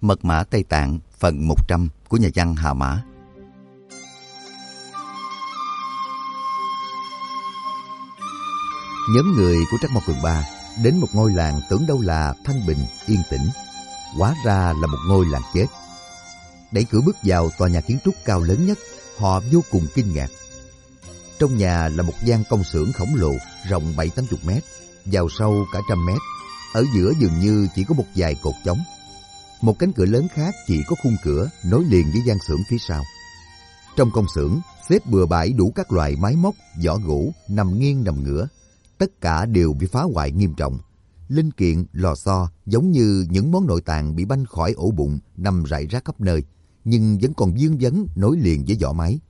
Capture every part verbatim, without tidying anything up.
Mật mã Tây Tạng phần một trăm của nhà văn Hà Mã. Nhóm người của Trắc Mộc Cường Ba đến một ngôi làng tưởng đâu là thanh bình, yên tĩnh. Hóa ra là một ngôi làng chết. Đẩy cửa bước vào tòa nhà kiến trúc cao lớn nhất, họ vô cùng kinh ngạc. Trong nhà là một gian công xưởng khổng lồ rộng bảy tám chục mét, vào sâu cả trăm mét. Ở giữa dường như chỉ có một vài cột trống. Một cánh cửa lớn khác chỉ có khung cửa nối liền với gian xưởng phía sau. Trong công xưởng xếp bừa bãi đủ các loại máy móc, vỏ gỗ nằm nghiêng nằm ngửa. Tất cả đều bị phá hoại nghiêm trọng. Linh kiện, lò xo giống như những món nội tạng bị banh khỏi ổ bụng nằm rải rác khắp nơi, nhưng vẫn còn vương vấn nối liền với vỏ máy.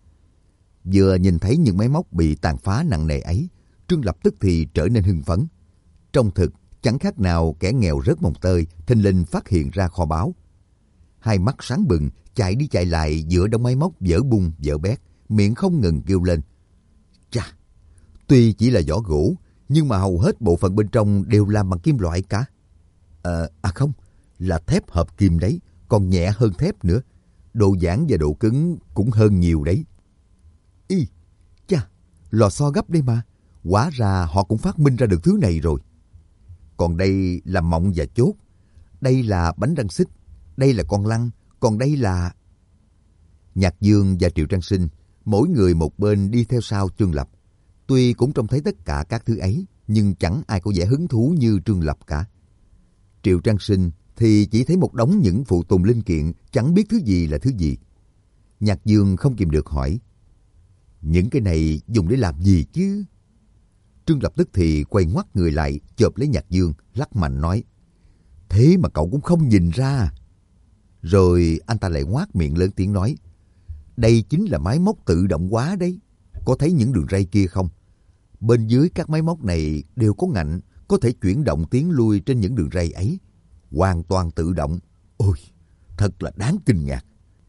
Vừa nhìn thấy những máy móc bị tàn phá nặng nề ấy, Trương Lập tức thì trở nên hưng phấn. Trong thực chẳng khác nào kẻ nghèo rớt mồng tơi thình lình phát hiện ra kho báu. Hai mắt sáng bừng, chạy đi chạy lại giữa đống máy móc vỡ bung vỡ bét, miệng không ngừng kêu lên. Chà, tuy chỉ là vỏ gỗ, nhưng mà hầu hết bộ phận bên trong đều làm bằng kim loại cả. À, à không, là thép hợp kim đấy, còn nhẹ hơn thép nữa. Độ giãn và độ cứng cũng hơn nhiều đấy. Ý, chà, lò xo gấp đây mà. Hóa ra họ cũng phát minh ra được thứ này rồi. Còn đây là mọng và chốt. Đây là bánh răng xích. Đây là con lăn. Còn đây là... Nhạc Dương và Triệu Trang Sinh, mỗi người một bên đi theo sau Trương Lập. Tuy cũng trông thấy tất cả các thứ ấy, nhưng chẳng ai có vẻ hứng thú như Trương Lập cả. Triệu Trang Sinh thì chỉ thấy một đống những phụ tùng linh kiện, chẳng biết thứ gì là thứ gì. Nhạc Dương không kìm được hỏi. Những cái này dùng để làm gì chứ? Trương Lập tức thì quay ngoắt người lại, chộp lấy Nhạc Dương, lắc mạnh nói. Thế mà cậu cũng không nhìn ra. Rồi anh ta lại ngoác miệng lớn tiếng nói. Đây chính là máy móc tự động hóa đấy. Có thấy những đường ray kia không? Bên dưới các máy móc này đều có ngạnh, có thể chuyển động tiến lui trên những đường ray ấy. Hoàn toàn tự động. Ôi, thật là đáng kinh ngạc.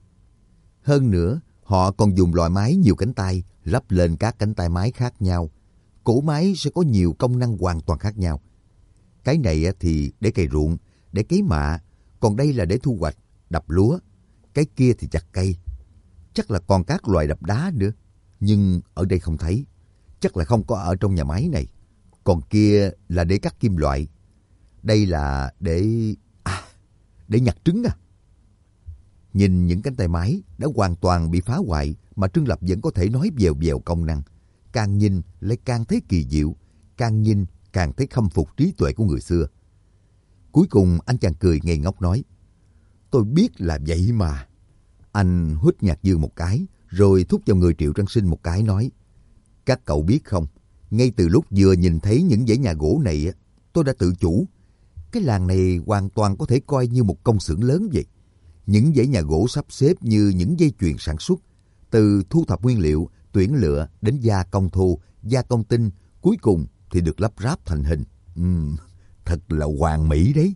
Hơn nữa, họ còn dùng loại máy nhiều cánh tay lắp lên các cánh tay máy khác nhau. Cỗ máy sẽ có nhiều công năng hoàn toàn khác nhau. Cái này thì để cày ruộng, để cấy mạ, còn đây là để thu hoạch, đập lúa. Cái kia thì chặt cây. Chắc là còn các loại đập đá nữa, nhưng ở đây không thấy. Chắc là không có ở trong nhà máy này. Còn kia là để cắt kim loại. Đây là để... À, để nhặt trứng à. Nhìn những cánh tay máy đã hoàn toàn bị phá hoại mà Trương Lập vẫn có thể nói vèo vèo công năng. Càng nhìn lại càng thấy kỳ diệu, càng nhìn càng thấy khâm phục trí tuệ của người xưa. Cuối cùng anh chàng cười ngây ngốc nói. Tôi biết là vậy mà. Anh hít Nhạc Dương một cái, rồi thúc vào người Triệu Trang Sinh một cái nói. Các cậu biết không, ngay từ lúc vừa nhìn thấy những dãy nhà gỗ này, tôi đã tự chủ. Cái làng này hoàn toàn có thể coi như một công xưởng lớn vậy. Những dãy nhà gỗ sắp xếp như những dây chuyền sản xuất, từ thu thập nguyên liệu, tuyển lựa đến gia công thô, gia công tinh, cuối cùng thì được lắp ráp thành hình. Uhm, thật là hoàn mỹ đấy.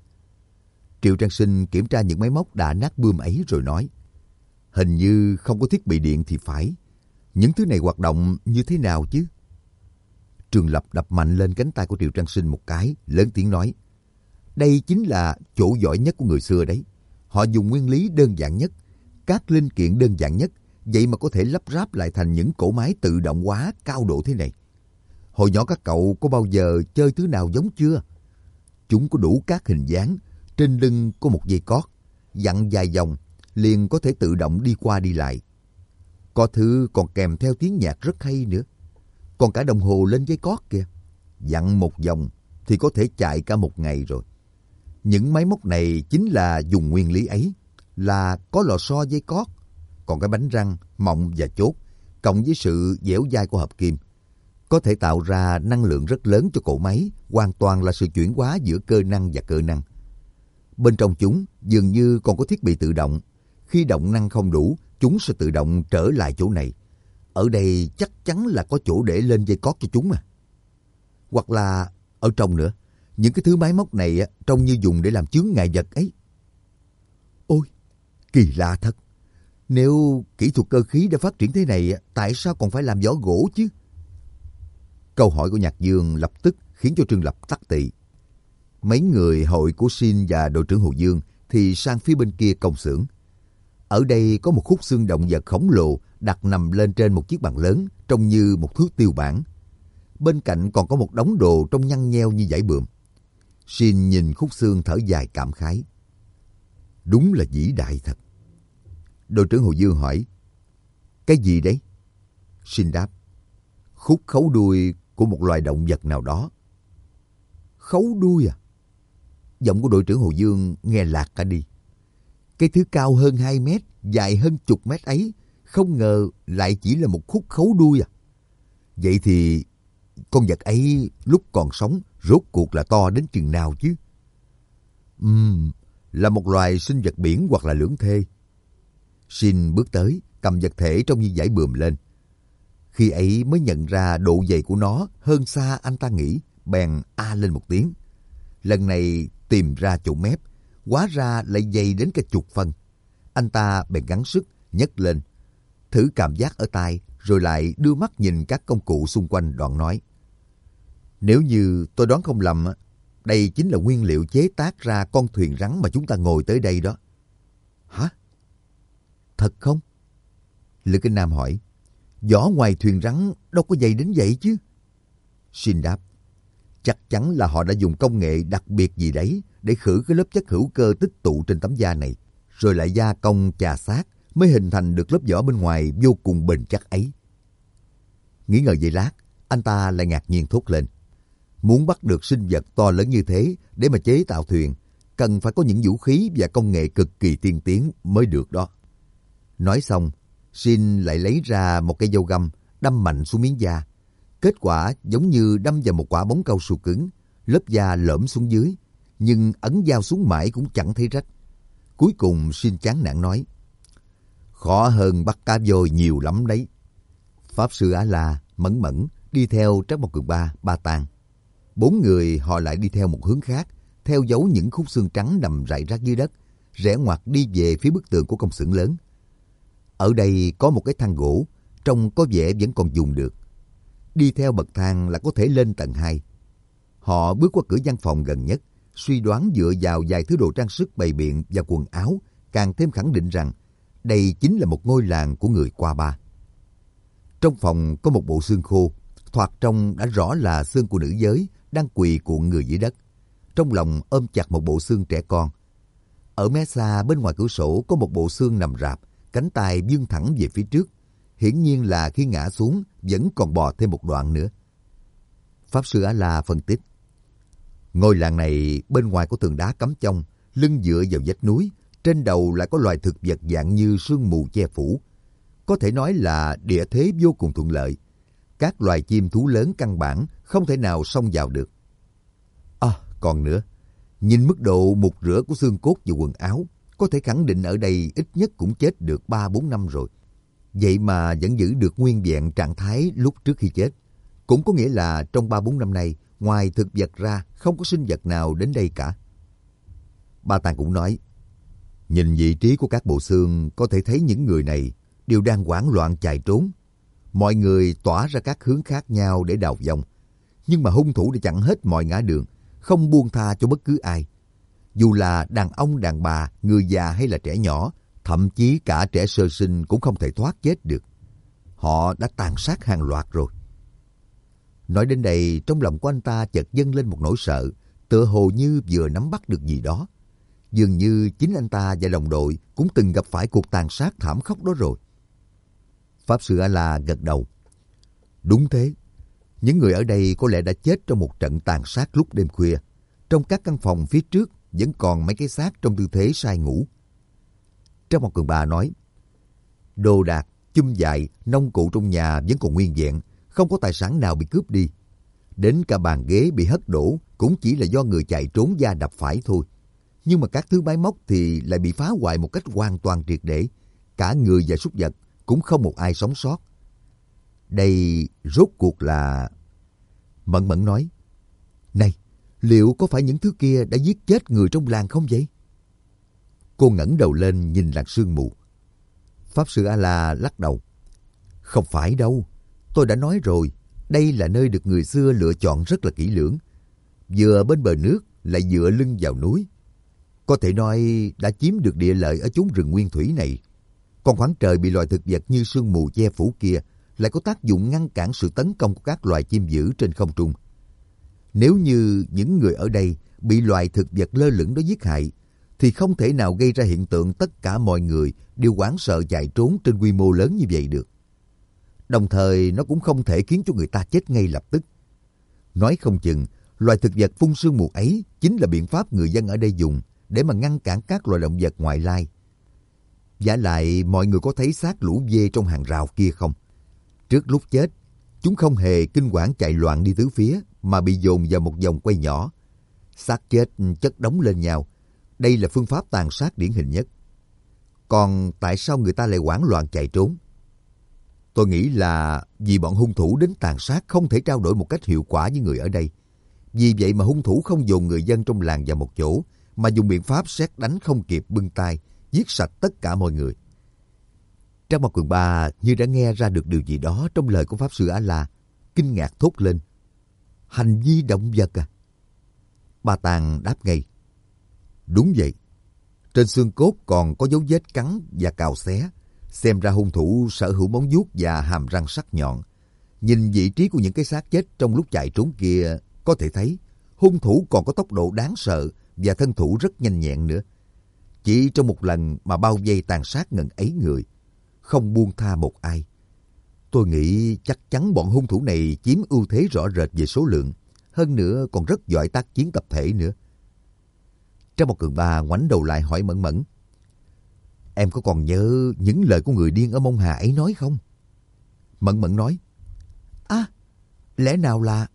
Triệu Trang Sinh kiểm tra những máy móc đã nát bươm ấy rồi nói. Hình như không có thiết bị điện thì phải. Những thứ này hoạt động như thế nào chứ? Trương Lập đập mạnh lên cánh tay của Triệu Trang Sinh một cái, lớn tiếng nói. Đây chính là chỗ giỏi nhất của người xưa đấy. Họ dùng nguyên lý đơn giản nhất, các linh kiện đơn giản nhất, vậy mà có thể lắp ráp lại thành những cỗ máy tự động hóa cao độ thế này. Hồi nhỏ các cậu có bao giờ chơi thứ nào giống chưa? Chúng có đủ các hình dáng, trên lưng có một dây cót, dặn dài vòng, liền có thể tự động đi qua đi lại. Có thứ còn kèm theo tiếng nhạc rất hay nữa. Còn cả đồng hồ lên dây cót kìa. Dặn một vòng thì có thể chạy cả một ngày rồi. Những máy móc này chính là dùng nguyên lý ấy, là có lò xo dây cót. Còn cái bánh răng, mọng và chốt, cộng với sự dẻo dai của hợp kim, có thể tạo ra năng lượng rất lớn cho cỗ máy, hoàn toàn là sự chuyển hóa giữa cơ năng và cơ năng. Bên trong chúng dường như còn có thiết bị tự động. Khi động năng không đủ, chúng sẽ tự động trở lại chỗ này. Ở đây chắc chắn là có chỗ để lên dây cót cho chúng mà. Hoặc là ở trong nữa, những cái thứ máy móc này trông như dùng để làm chướng ngại vật ấy. Ôi, kỳ lạ thật. Nếu kỹ thuật cơ khí đã phát triển thế này, tại sao còn phải làm vỏ gỗ chứ? Câu hỏi của Nhạc Dương lập tức khiến cho Trương Lập tắc tị. Mấy người hội của Xin và đội trưởng Hồ Dương thì sang phía bên kia công xưởng. Ở đây có một khúc xương động vật khổng lồ đặt nằm lên trên một chiếc bàn lớn, trông như một thứ tiêu bản. Bên cạnh còn có một đống đồ trông nhăn nheo như dải bượm. Shin nhìn khúc xương thở dài cảm khái. Đúng là vĩ đại thật. Đội trưởng Hồ Dương hỏi, cái gì đấy? Shin đáp, khúc khấu đuôi của một loài động vật nào đó. Khấu đuôi à? Giọng của đội trưởng Hồ Dương nghe lạc cả đi. Cái thứ cao hơn hai mét, dài hơn chục mét ấy, không ngờ lại chỉ là một khúc khấu đuôi à? Vậy thì con vật ấy lúc còn sống rốt cuộc là to đến chừng nào chứ? Ừm, là một loài sinh vật biển hoặc là lưỡng thê. Shin bước tới, cầm vật thể trông như dải bườm lên. Khi ấy mới nhận ra độ dày của nó hơn xa anh ta nghĩ, bèn a lên một tiếng. Lần này tìm ra chỗ mép, hóa ra lại dày đến cả chục phân. Anh ta bèn gắng sức nhấc lên, thử cảm giác ở tai, rồi lại đưa mắt nhìn các công cụ xung quanh, đoạn nói. Nếu như tôi đoán không lầm, đây chính là nguyên liệu chế tác ra con thuyền rắn mà chúng ta ngồi tới đây đó. Hả? Thật không? Lữ Kinh Nam hỏi. Vỏ ngoài thuyền rắn đâu có dày đến vậy chứ? Shin đáp. Chắc chắn là họ đã dùng công nghệ đặc biệt gì đấy để khử cái lớp chất hữu cơ tích tụ trên tấm da này, rồi lại gia công chà xác mới hình thành được lớp vỏ bên ngoài vô cùng bền chắc ấy. Nghĩ ngợi giây lát, anh ta lại ngạc nhiên thốt lên. Muốn bắt được sinh vật to lớn như thế để mà chế tạo thuyền, cần phải có những vũ khí và công nghệ cực kỳ tiên tiến mới được đó. Nói xong, Shin lại lấy ra một cây dao găm, đâm mạnh xuống miếng da. Kết quả giống như đâm vào một quả bóng cao su cứng, lớp da lõm xuống dưới, nhưng ấn dao xuống mãi cũng chẳng thấy rách. Cuối cùng Shin chán nản nói, khó hơn bắt cá voi nhiều lắm đấy. Pháp sư A-la, Mẫn Mẫn đi theo Trác Mộc Cường Ba, Ba Tàng. Bốn người họ lại đi theo một hướng khác, theo dấu những khúc xương trắng nằm rải rác dưới đất, rẽ ngoặt đi về phía bức tường của công xưởng lớn. Ở đây có một cái thang gỗ, trông có vẻ vẫn còn dùng được. Đi theo bậc thang là có thể lên tầng hai. Họ bước qua cửa văn phòng gần nhất, suy đoán dựa vào vài thứ đồ trang sức bày biện và quần áo, càng thêm khẳng định rằng đây chính là một ngôi làng của người Qua Ba. Trong phòng có một bộ xương khô, thoạt trông đã rõ là xương của nữ giới đang quỳ cuộn người dưới đất, trong lòng ôm chặt một bộ xương trẻ con. Ở mé xa bên ngoài cửa sổ có một bộ xương nằm rạp, cánh tay vươn thẳng về phía trước, hiển nhiên là khi ngã xuống vẫn còn bò thêm một đoạn nữa. Pháp sư A-la phân tích, ngôi làng này bên ngoài có tường đá cắm chông, lưng dựa vào vách núi, trên đầu lại có loài thực vật dạng như sương mù che phủ. Có thể nói là địa thế vô cùng thuận lợi. Các loài chim thú lớn căn bản không thể nào xông vào được. À, còn nữa, nhìn mức độ mục rửa của xương cốt và quần áo, có thể khẳng định ở đây ít nhất cũng chết được ba bốn năm rồi. Vậy mà vẫn giữ được nguyên vẹn trạng thái lúc trước khi chết. Cũng có nghĩa là trong ba bốn năm nay, ngoài thực vật ra, không có sinh vật nào đến đây cả. Ba Tàng cũng nói, nhìn vị trí của các bộ xương có thể thấy những người này đều đang hoảng loạn chạy trốn. Mọi người tỏa ra các hướng khác nhau để đào vong. Nhưng mà hung thủ đã chặn hết mọi ngã đường, không buông tha cho bất cứ ai. Dù là đàn ông, đàn bà, người già hay là trẻ nhỏ, thậm chí cả trẻ sơ sinh cũng không thể thoát chết được. Họ đã tàn sát hàng loạt rồi. Nói đến đây, trong lòng của anh ta chợt dâng lên một nỗi sợ, tựa hồ như vừa nắm bắt được gì đó. Dường như chính anh ta và đồng đội cũng từng gặp phải cuộc tàn sát thảm khốc đó rồi. Pháp sư A-la gật đầu. Đúng thế. Những người ở đây có lẽ đã chết trong một trận tàn sát lúc đêm khuya. Trong các căn phòng phía trước vẫn còn mấy cái xác trong tư thế say ngủ. Trác Mộc Cường Ba nói, đồ đạc, chum dài, nông cụ trong nhà vẫn còn nguyên vẹn, không có tài sản nào bị cướp đi. Đến cả bàn ghế bị hất đổ cũng chỉ là do người chạy trốn da đập phải thôi. Nhưng mà các thứ máy móc thì lại bị phá hoại một cách hoàn toàn triệt để. Cả người và súc vật cũng không một ai sống sót. Đây rốt cuộc là... Mẫn Mẫn nói, này, liệu có phải những thứ kia đã giết chết người trong làng không vậy? Cô ngẩng đầu lên nhìn làn sương mù. Pháp sư A-la lắc đầu. Không phải đâu, tôi đã nói rồi, đây là nơi được người xưa lựa chọn rất là kỹ lưỡng. Vừa bên bờ nước lại dựa lưng vào núi. Có thể nói đã chiếm được địa lợi ở chốn rừng nguyên thủy này. Còn khoảng trời bị loài thực vật như sương mù che phủ kia lại có tác dụng ngăn cản sự tấn công của các loài chim dữ trên không trung. Nếu như những người ở đây bị loài thực vật lơ lửng đó giết hại, thì không thể nào gây ra hiện tượng tất cả mọi người đều hoảng sợ chạy trốn trên quy mô lớn như vậy được. Đồng thời nó cũng không thể khiến cho người ta chết ngay lập tức. Nói không chừng, loài thực vật phun sương mù ấy chính là biện pháp người dân ở đây dùng để mà ngăn cản các loài động vật ngoại lai. Vả lại, mọi người có thấy xác lũ dê trong hàng rào kia không? Trước lúc chết, chúng không hề kinh quản chạy loạn đi tứ phía mà bị dồn vào một vòng quay nhỏ. Xác chết chất đống lên nhau. Đây là phương pháp tàn sát điển hình nhất. Còn tại sao người ta lại hoảng loạn chạy trốn? Tôi nghĩ là vì bọn hung thủ đến tàn sát không thể trao đổi một cách hiệu quả với người ở đây. Vì vậy mà hung thủ không dồn người dân trong làng vào một chỗ, mà dùng biện pháp sét đánh không kịp bưng tay, giết sạch tất cả mọi người. Trang Mặt Quần Ba như đã nghe ra được điều gì đó trong lời của Pháp Sư A-La, kinh ngạc thốt lên. Hành vi động vật à? Ba Tàng đáp ngay. Đúng vậy. Trên xương cốt còn có dấu vết cắn và cào xé. Xem ra hung thủ sở hữu móng vuốt và hàm răng sắc nhọn. Nhìn vị trí của những cái xác chết trong lúc chạy trốn kia, có thể thấy hung thủ còn có tốc độ đáng sợ và thân thủ rất nhanh nhẹn nữa. Chỉ trong một lần mà bao vây tàn sát ngần ấy người, không buông tha một ai. Tôi nghĩ chắc chắn bọn hung thủ này chiếm ưu thế rõ rệt về số lượng, hơn nữa còn rất giỏi tác chiến tập thể nữa. Trang Một Cường Ba ngoảnh đầu lại hỏi Mẫn Mẫn. Em có còn nhớ những lời của người điên ở Mông Hà ấy nói không? Mẫn Mẫn nói. À, lẽ nào là...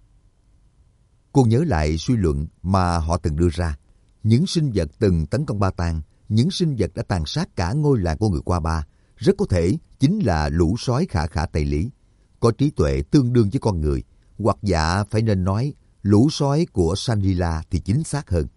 Cô nhớ lại suy luận mà họ từng đưa ra. Những sinh vật từng tấn công Ba Tàng, những sinh vật đã tàn sát cả ngôi làng của người Qua Ba, rất có thể chính là lũ sói khả khả Tây Lý, có trí tuệ tương đương với con người, hoặc dạ phải nên nói lũ sói của Shangri-La thì chính xác hơn.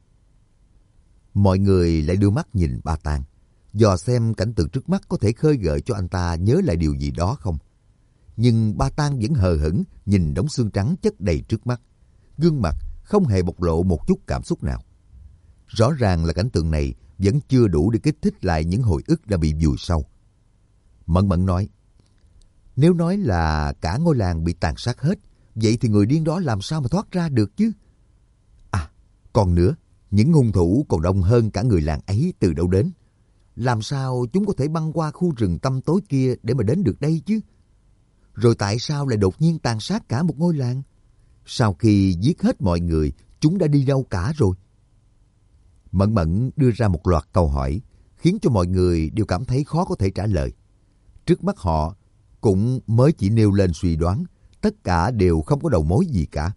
Mọi người lại đưa mắt nhìn Ba Tàng, dò xem cảnh tượng trước mắt có thể khơi gợi cho anh ta nhớ lại điều gì đó không. Nhưng Ba Tàng vẫn hờ hững nhìn đống xương trắng chất đầy trước mắt, gương mặt không hề bộc lộ một chút cảm xúc nào. Rõ ràng là cảnh tượng này vẫn chưa đủ để kích thích lại những hồi ức đã bị vùi sâu. Mẫn Mẫn nói, nếu nói là cả ngôi làng bị tàn sát hết, vậy thì người điên đó làm sao mà thoát ra được chứ? À, còn nữa, những hung thủ còn đông hơn cả người làng ấy từ đâu đến? Làm sao chúng có thể băng qua khu rừng tăm tối kia để mà đến được đây chứ? Rồi tại sao lại đột nhiên tàn sát cả một ngôi làng? Sau khi giết hết mọi người, chúng đã đi đâu cả rồi? Mẫn Mẫn đưa ra một loạt câu hỏi, khiến cho mọi người đều cảm thấy khó có thể trả lời. Trước mắt họ cũng mới chỉ nêu lên suy đoán, tất cả đều không có đầu mối gì cả.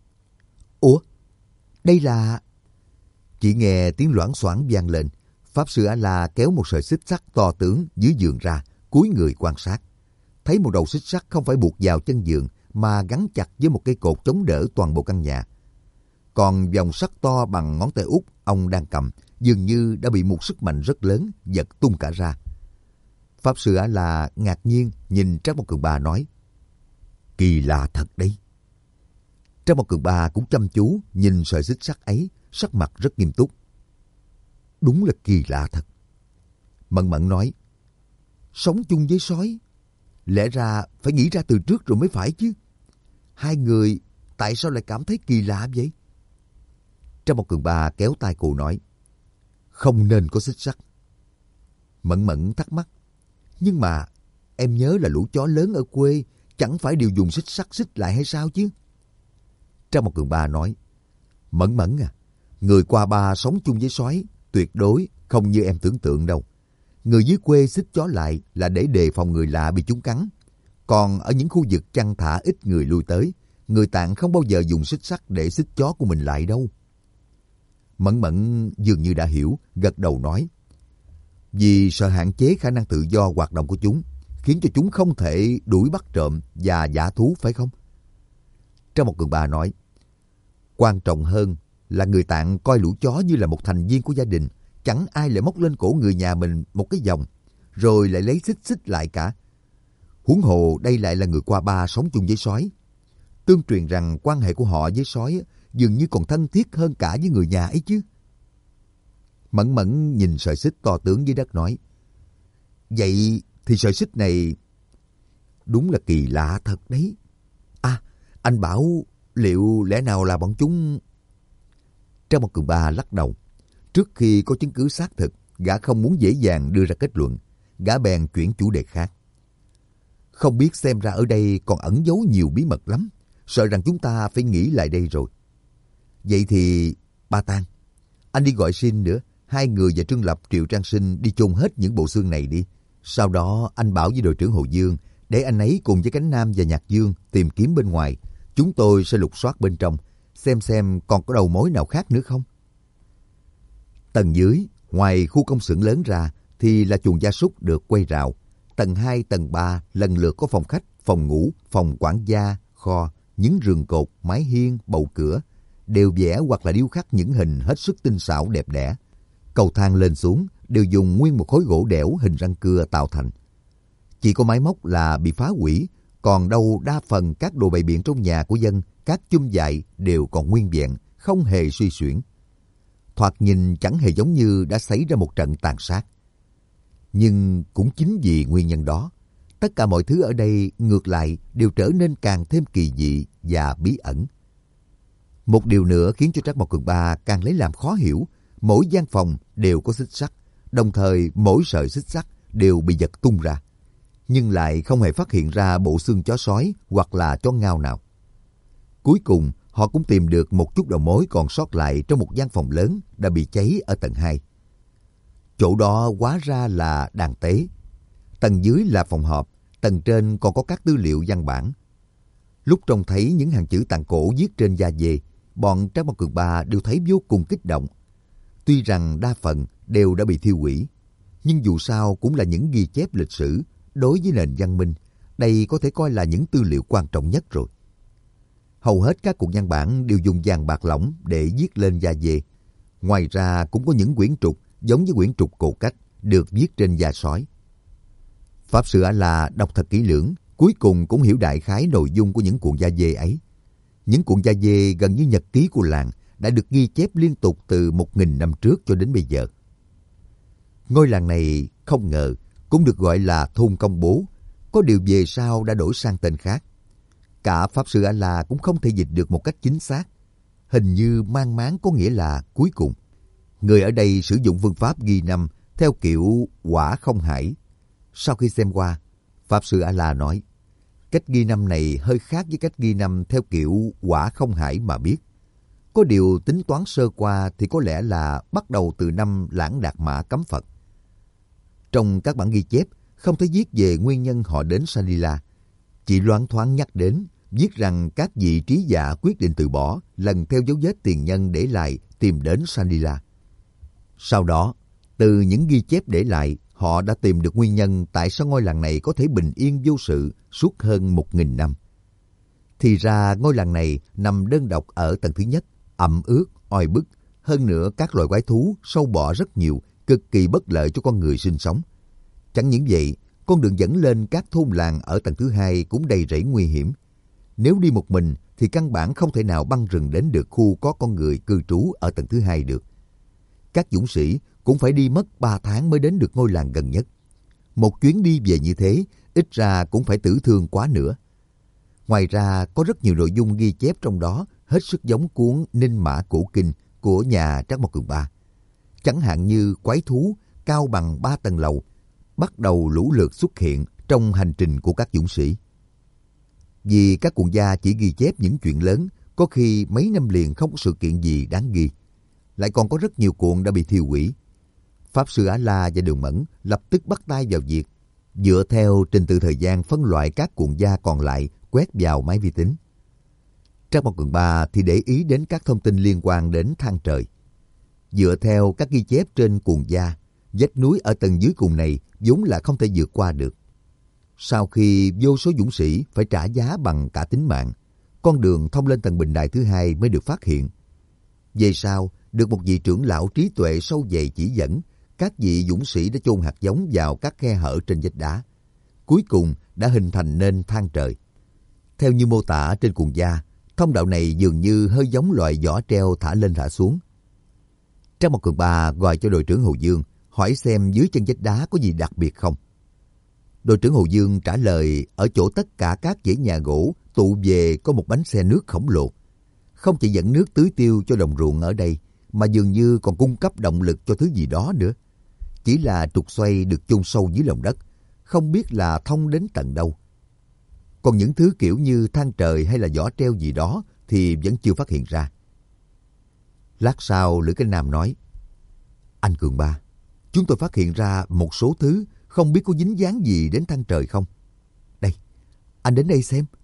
Ủa? Đây là... Chỉ nghe tiếng loảng xoảng vang lên, Pháp Sư A-La kéo một sợi xích sắt to tướng dưới giường ra, cúi người quan sát. Thấy một đầu xích sắt không phải buộc vào chân giường, mà gắn chặt với một cây cột chống đỡ toàn bộ căn nhà. Còn vòng sắt to bằng ngón tay út ông đang cầm, dường như đã bị một sức mạnh rất lớn giật tung cả ra. Pháp Sư A-La ngạc nhiên nhìn Trác Mộc Cường Ba nói, kỳ lạ thật đấy. Trác Mộc Cường Ba cũng chăm chú nhìn sợi xích sắt ấy, sắc mặt rất nghiêm túc. Đúng là kỳ lạ thật. Mẫn Mẫn nói, sống chung với sói, lẽ ra phải nghĩ ra từ trước rồi mới phải chứ. Hai người tại sao lại cảm thấy kỳ lạ vậy? Trác Mộc Cường Ba kéo tay cô nói, không nên có xích sắt. Mẫn Mẫn thắc mắc, nhưng mà em nhớ là lũ chó lớn ở quê chẳng phải đều dùng xích sắt xích lại hay sao chứ? Trác Mộc Cường Ba nói, Mẫn Mẫn à, người Qua Ba sống chung với sói tuyệt đối không như em tưởng tượng đâu. Người dưới quê xích chó lại là để đề phòng người lạ bị chúng cắn. Còn ở những khu vực chăn thả ít người lui tới, người Tạng không bao giờ dùng xích sắt để xích chó của mình lại đâu. Mẫn Mẫn dường như đã hiểu, gật đầu nói, vì sợ hạn chế khả năng tự do hoạt động của chúng, khiến cho chúng không thể đuổi bắt trộm và dã thú phải không? Trong một Cường Ba nói, quan trọng hơn là người Tạng coi lũ chó như là một thành viên của gia đình, chẳng ai lại móc lên cổ người nhà mình một cái vòng, rồi lại lấy xích xích lại cả. Huống hồ đây lại là người Qua Ba sống chung với sói. Tương truyền rằng quan hệ của họ với sói dường như còn thân thiết hơn cả với người nhà ấy chứ. Mẫn Mẫn nhìn sợi xích to tướng dưới đất nói, vậy thì sợi xích này đúng là kỳ lạ thật đấy. À, anh bảo liệu lẽ nào là bọn chúng... Trang Một Cường Ba lắc đầu. Trước khi có chứng cứ xác thực, gã không muốn dễ dàng đưa ra kết luận. Gã bèn chuyển chủ đề khác. Không biết xem ra ở đây còn ẩn giấu nhiều bí mật lắm. Sợ rằng chúng ta phải nghĩ lại đây rồi. Vậy thì Ba Tang, anh đi gọi Sinh nữa. Hai người và Trương Lập, Triệu Trang Sinh đi chôn hết những bộ xương này đi. Sau đó anh bảo với đội trưởng Hồ Dương để anh ấy cùng với Cánh Nam và Nhạc Dương tìm kiếm bên ngoài. Chúng tôi sẽ lục soát bên trong, xem xem còn có đầu mối nào khác nữa không. Tầng dưới, ngoài khu công xưởng lớn ra thì là chuồng gia súc được quay rào. Tầng hai, tầng ba lần lượt có phòng khách, phòng ngủ, phòng quản gia, kho, những giường cột, mái hiên, bậu cửa đều vẽ hoặc là điêu khắc những hình hết sức tinh xảo đẹp đẽ. Cầu thang lên xuống đều dùng nguyên một khối gỗ đẽo hình răng cưa tạo thành. Chỉ có máy móc là bị phá hủy, còn đâu đa phần các đồ bày biện trong nhà của dân, các chum dại đều còn nguyên vẹn, không hề suy xuyển. Thoạt nhìn chẳng hề giống như đã xảy ra một trận tàn sát. Nhưng cũng chính vì nguyên nhân đó, tất cả mọi thứ ở đây ngược lại đều trở nên càng thêm kỳ dị và bí ẩn. Một điều nữa khiến cho Trác Mộc Cường Ba càng lấy làm khó hiểu, mỗi gian phòng đều có xích sắt, đồng thời mỗi sợi xích sắt đều bị giật tung ra, nhưng lại không hề phát hiện ra bộ xương chó sói hoặc là chó ngao nào. Cuối cùng, họ cũng tìm được một chút đầu mối còn sót lại trong một gian phòng lớn đã bị cháy ở tầng hai. Chỗ đó hóa ra là đàn tế. Tầng dưới là phòng họp, tầng trên còn có các tư liệu văn bản. Lúc trông thấy những hàng chữ tàn cổ viết trên da dê, bọn Trác Mộc Cường Ba đều thấy vô cùng kích động. Tuy rằng đa phần đều đã bị thiêu hủy, nhưng dù sao cũng là những ghi chép lịch sử. Đối với nền văn minh, đây có thể coi là những tư liệu quan trọng nhất rồi. Hầu hết các cuộc văn bản đều dùng vàng bạc lỏng để viết lên da dê. Ngoài ra cũng có những quyển trục giống với quyển trục cổ cách được viết trên da sói. Pháp Sư A-la đọc thật kỹ lưỡng, cuối cùng cũng hiểu đại khái nội dung của những cuộn da dê ấy. Những cuộn da dê gần như nhật ký của làng đã được ghi chép liên tục từ một nghìn năm trước cho đến bây giờ. Ngôi làng này không ngờ cũng được gọi là thôn công bố, có điều về sau đã đổi sang tên khác. Cả Pháp Sư A-la cũng không thể dịch được một cách chính xác. Hình như mang máng có nghĩa là cuối cùng. Người ở đây sử dụng phương pháp ghi năm theo kiểu quả không hải. Sau khi xem qua, Pháp Sư A-la nói, cách ghi năm này hơi khác với cách ghi năm theo kiểu quả không hải mà biết. Có điều tính toán sơ qua thì có lẽ là bắt đầu từ năm Lãng Đạt Mã cấm Phật. Trong các bản ghi chép, không thấy viết về nguyên nhân họ đến Sanila. Chỉ loáng thoáng nhắc đến, viết rằng các vị trí giả quyết định từ bỏ, lần theo dấu vết tiền nhân để lại tìm đến Sanila. Sau đó, từ những ghi chép để lại, họ đã tìm được nguyên nhân tại sao ngôi làng này có thể bình yên vô sự suốt hơn một nghìn năm. Thì ra ngôi làng này nằm đơn độc ở tầng thứ nhất, ẩm ướt, oi bức. Hơn nữa các loài quái thú, sâu bọ rất nhiều, cực kỳ bất lợi cho con người sinh sống. Chẳng những vậy, con đường dẫn lên các thôn làng ở tầng thứ hai cũng đầy rẫy nguy hiểm. Nếu đi một mình thì căn bản không thể nào băng rừng đến được khu có con người cư trú ở tầng thứ hai được. Các dũng sĩ cũng phải đi mất ba tháng mới đến được ngôi làng gần nhất. Một chuyến đi về như thế, ít ra cũng phải tử thương quá nữa. Ngoài ra, có rất nhiều nội dung ghi chép trong đó hết sức giống cuốn Ninh Mã Cổ Kinh của nhà Trác Mộc Cường Ba. Chẳng hạn như quái thú cao bằng ba tầng lầu bắt đầu lũ lượt xuất hiện trong hành trình của các dũng sĩ. Vì các cuộn gia chỉ ghi chép những chuyện lớn, có khi mấy năm liền không có sự kiện gì đáng ghi. Lại còn có rất nhiều cuộn đã bị thiêu hủy. Pháp Sư A-la và Đường Mẫn lập tức bắt tay vào việc, dựa theo trình tự thời gian phân loại các cuộn gia còn lại quét vào máy vi tính. Trác Mộc Cường Ba thì để ý đến các thông tin liên quan đến thang trời. Dựa theo các ghi chép trên cuộn gia, vách núi ở tầng dưới cùng này vốn là không thể vượt qua được. Sau khi vô số dũng sĩ phải trả giá bằng cả tính mạng, con đường thông lên tầng bình đài thứ hai mới được phát hiện. Về sau, được một vị trưởng lão trí tuệ sâu dày chỉ dẫn, các vị dũng sĩ đã chôn hạt giống vào các khe hở trên vách đá. Cuối cùng đã hình thành nên thang trời. Theo như mô tả trên cuộn gia, thông đạo này dường như hơi giống loại giỏ treo thả lên thả xuống. Trang một Cường Ba gọi cho đội trưởng Hồ Dương, hỏi xem dưới chân vách đá có gì đặc biệt không. Đội trưởng Hồ Dương trả lời ở chỗ tất cả các dãy nhà gỗ tụ về có một bánh xe nước khổng lồ. Không chỉ dẫn nước tưới tiêu cho đồng ruộng ở đây, mà dường như còn cung cấp động lực cho thứ gì đó nữa. Chỉ là trục xoay được chôn sâu dưới lòng đất, không biết là thông đến tận đâu. Còn những thứ kiểu như than trời hay là giỏ treo gì đó thì vẫn chưa phát hiện ra. Lát sau, Lữ Cái Nam nói, anh Cường Ba, chúng tôi phát hiện ra một số thứ không biết có dính dáng gì đến than trời không. Đây, anh đến đây xem.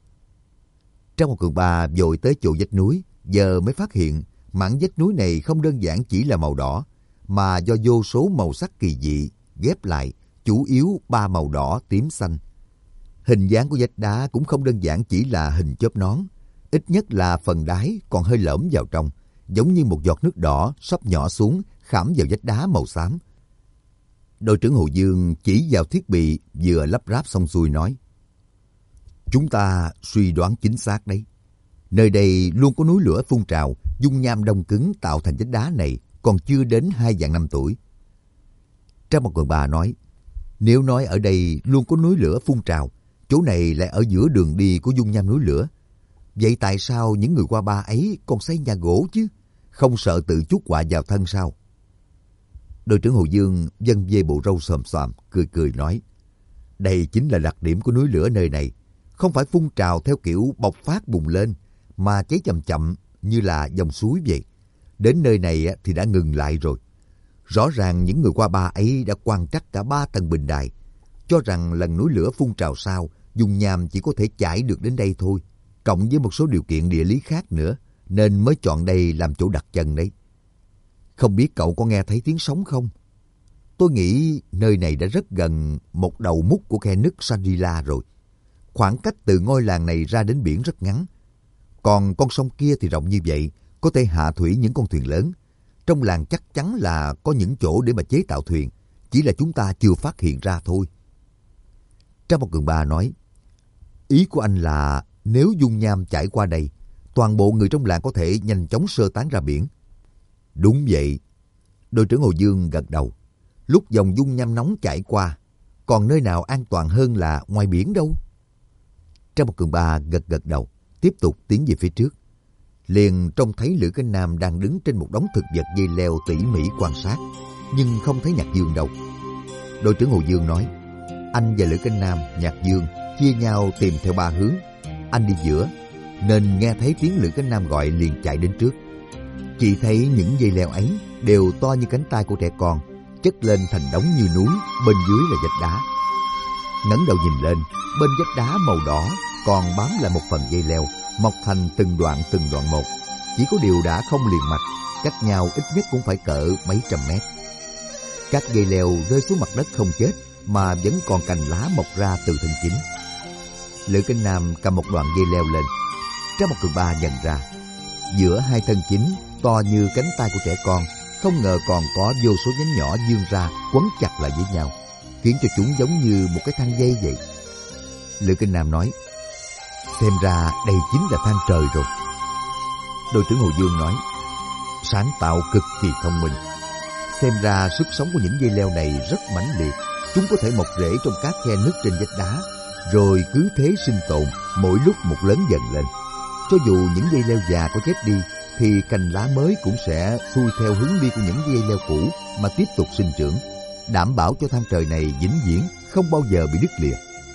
Trang một Cường Ba vội tới chỗ vách núi, giờ mới phát hiện mảng vách núi này không đơn giản chỉ là màu đỏ, mà do vô số màu sắc kỳ dị ghép lại, chủ yếu ba màu đỏ, tím, xanh. Hình dáng của vách đá cũng không đơn giản chỉ là hình chớp nón, ít nhất là phần đáy còn hơi lõm vào trong, giống như một giọt nước đỏ sắp nhỏ xuống khảm vào vách đá màu xám. Đội trưởng Hồ Dương chỉ vào thiết bị vừa lắp ráp xong xuôi nói, chúng ta suy đoán chính xác đấy. Nơi đây luôn có núi lửa phun trào, dung nham đông cứng tạo thành vách đá này còn chưa đến hai vạn năm tuổi. Trang một Cường Ba nói, nếu nói ở đây luôn có núi lửa phun trào, chỗ này lại ở giữa đường đi của dung nham núi lửa. Vậy tại sao những người qua ba ấy còn xây nhà gỗ chứ? Không sợ tự chuốc họa vào thân sao? Đội trưởng Hồ Dương vân vê bộ râu xồm xoàm, cười cười nói, đây chính là đặc điểm của núi lửa nơi này. Không phải phun trào theo kiểu bộc phát bùng lên, mà cháy chậm chậm như là dòng suối vậy. Đến nơi này thì đã ngừng lại rồi. Rõ ràng những người qua ba ấy đã quan trắc cả ba tầng bình đài, cho rằng lần núi lửa phun trào sau, dung nham chỉ có thể chảy được đến đây thôi, cộng với một số điều kiện địa lý khác nữa, nên mới chọn đây làm chỗ đặt chân đấy. Không biết cậu có nghe thấy tiếng sóng không? Tôi nghĩ nơi này đã rất gần một đầu mút của khe nứt Shangri-La rồi. Khoảng cách từ ngôi làng này ra đến biển rất ngắn. Còn con sông kia thì rộng như vậy, có thể hạ thủy những con thuyền lớn. Trong làng chắc chắn là có những chỗ để mà chế tạo thuyền, chỉ là chúng ta chưa phát hiện ra thôi. Trang một Cường Ba nói, ý của anh là nếu dung nham chảy qua đây, toàn bộ người trong làng có thể nhanh chóng sơ tán ra biển. Đúng vậy. Đội trưởng Hồ Dương gật đầu. Lúc dòng dung nham nóng chảy qua, còn nơi nào an toàn hơn là ngoài biển đâu. Trang một Cường Ba gật gật đầu, tiếp tục tiến về phía trước. Liền trông thấy Lữ Cái Nam đang đứng trên một đống thực vật dây leo tỉ mỉ quan sát, nhưng không thấy Nhạc Dương đâu. Đội trưởng Hồ Dương nói, anh và Lữ Cái Nam, Nhạc Dương chia nhau tìm theo ba hướng. Anh đi giữa, nên nghe thấy tiếng Lữ Cái Nam gọi liền chạy đến trước. Chị thấy những dây leo ấy đều to như cánh tay của trẻ con, chất lên thành đống như núi, bên dưới là vách đá. Ngẩng đầu nhìn lên, bên vách đá màu đỏ còn bám lại một phần dây leo, mọc thành từng đoạn từng đoạn một. Chỉ có điều đã không liền mạch, cách nhau ít nhất cũng phải cỡ mấy trăm mét. Các dây leo rơi xuống mặt đất không chết, mà vẫn còn cành lá mọc ra từ thân chính. Lữ Cái Nam cầm một đoạn dây leo lên. Trang một Cường Ba nhận ra, giữa hai thân chính to như cánh tay của trẻ con, không ngờ còn có vô số nhánh nhỏ vươn ra quấn chặt lại với nhau, khiến cho chúng giống như một cái thang dây vậy. Lữ Cái Nam nói, xem ra đây chính là than trời rồi. Đội trưởng Hồ Dương nói, sáng tạo cực kỳ thông minh. Xem ra sức sống của những dây leo này rất mãnh liệt. Chúng có thể mọc rễ trong các khe nứt trên vách đá, rồi cứ thế sinh tồn, mỗi lúc một lớn dần lên. Cho dù những dây leo già có chết đi, thì cành lá mới cũng sẽ xuôi theo hướng đi của những dây leo cũ mà tiếp tục sinh trưởng, đảm bảo cho than trời này vĩnh viễn không bao giờ bị đứt lìa.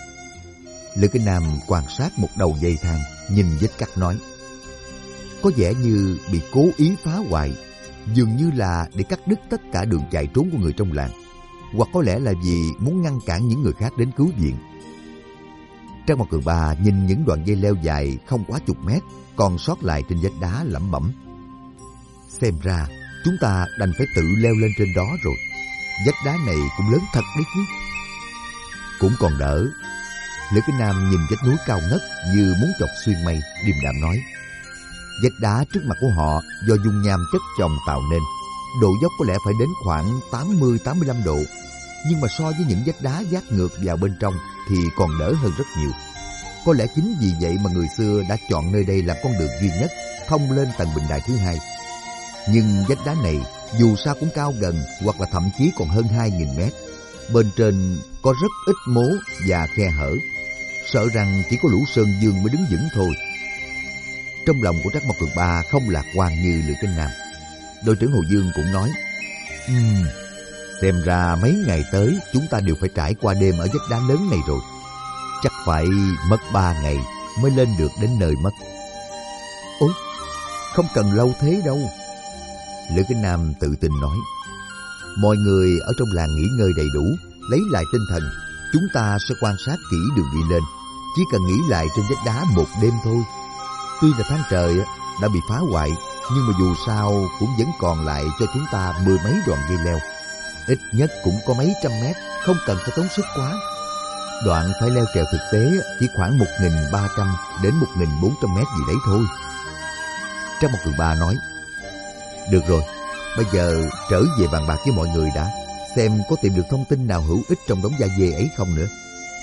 Lữ Cái Nam quan sát một đầu dây thang, nhìn vết cắt nói, có vẻ như bị cố ý phá hoại, dường như là để cắt đứt tất cả đường chạy trốn của người trong làng, hoặc có lẽ là vì muốn ngăn cản những người khác đến cứu viện. Trang một Cường Ba nhìn những đoạn dây leo dài không quá chục mét còn sót lại trên vách đá, lẩm bẩm, xem ra chúng ta đành phải tự leo lên trên đó rồi. Vách đá này cũng lớn thật đấy chứ. Cũng còn đỡ. Lữ Cái Nam nhìn vách núi cao ngất như muốn chọc xuyên mây, điềm đạm nói, vách đá trước mặt của họ do dung nham chất chồng tạo nên, độ dốc có lẽ phải đến khoảng tám mươi đến tám mươi lăm độ, nhưng mà so với những vách đá vác ngược vào bên trong thì còn đỡ hơn rất nhiều. Có lẽ chính vì vậy mà người xưa đã chọn nơi đây làm con đường duy nhất thông lên tầng bình đài thứ hai. Nhưng vách đá này dù sao cũng cao gần hoặc là thậm chí còn hơn hai nghìn mét. Bên trên có rất ít mố và khe hở, sợ rằng chỉ có Lũ Sơn Dương mới đứng vững thôi. Trong lòng của Trác Mộc Cường Ba không lạc quan như Lữ Kinh Nam. Đội trưởng Hồ Dương cũng nói, um, xem ra mấy ngày tới chúng ta đều phải trải qua đêm ở vách đá lớn này rồi. Chắc phải mất ba ngày mới lên được đến nơi mất. Ôi, không cần lâu thế đâu. Lữ Kinh Nam tự tin nói, mọi người ở trong làng nghỉ ngơi đầy đủ, lấy lại tinh thần. Chúng ta sẽ quan sát kỹ đường đi lên, chỉ cần nghỉ lại trên vách đá một đêm thôi. Tuy là tháng trời đã bị phá hoại, nhưng mà dù sao cũng vẫn còn lại cho chúng ta mười mấy đoạn dây leo. Ít nhất cũng có mấy trăm mét, không cần phải tốn sức quá. Đoạn phải leo trèo thực tế chỉ khoảng một nghìn ba trăm đến một nghìn bốn trăm mét gì đấy thôi. Trác Mộc Cường Ba nói, được rồi, bây giờ trở về bàn bạc với mọi người đã, xem có tìm được thông tin nào hữu ích trong đống da dê ấy không nữa.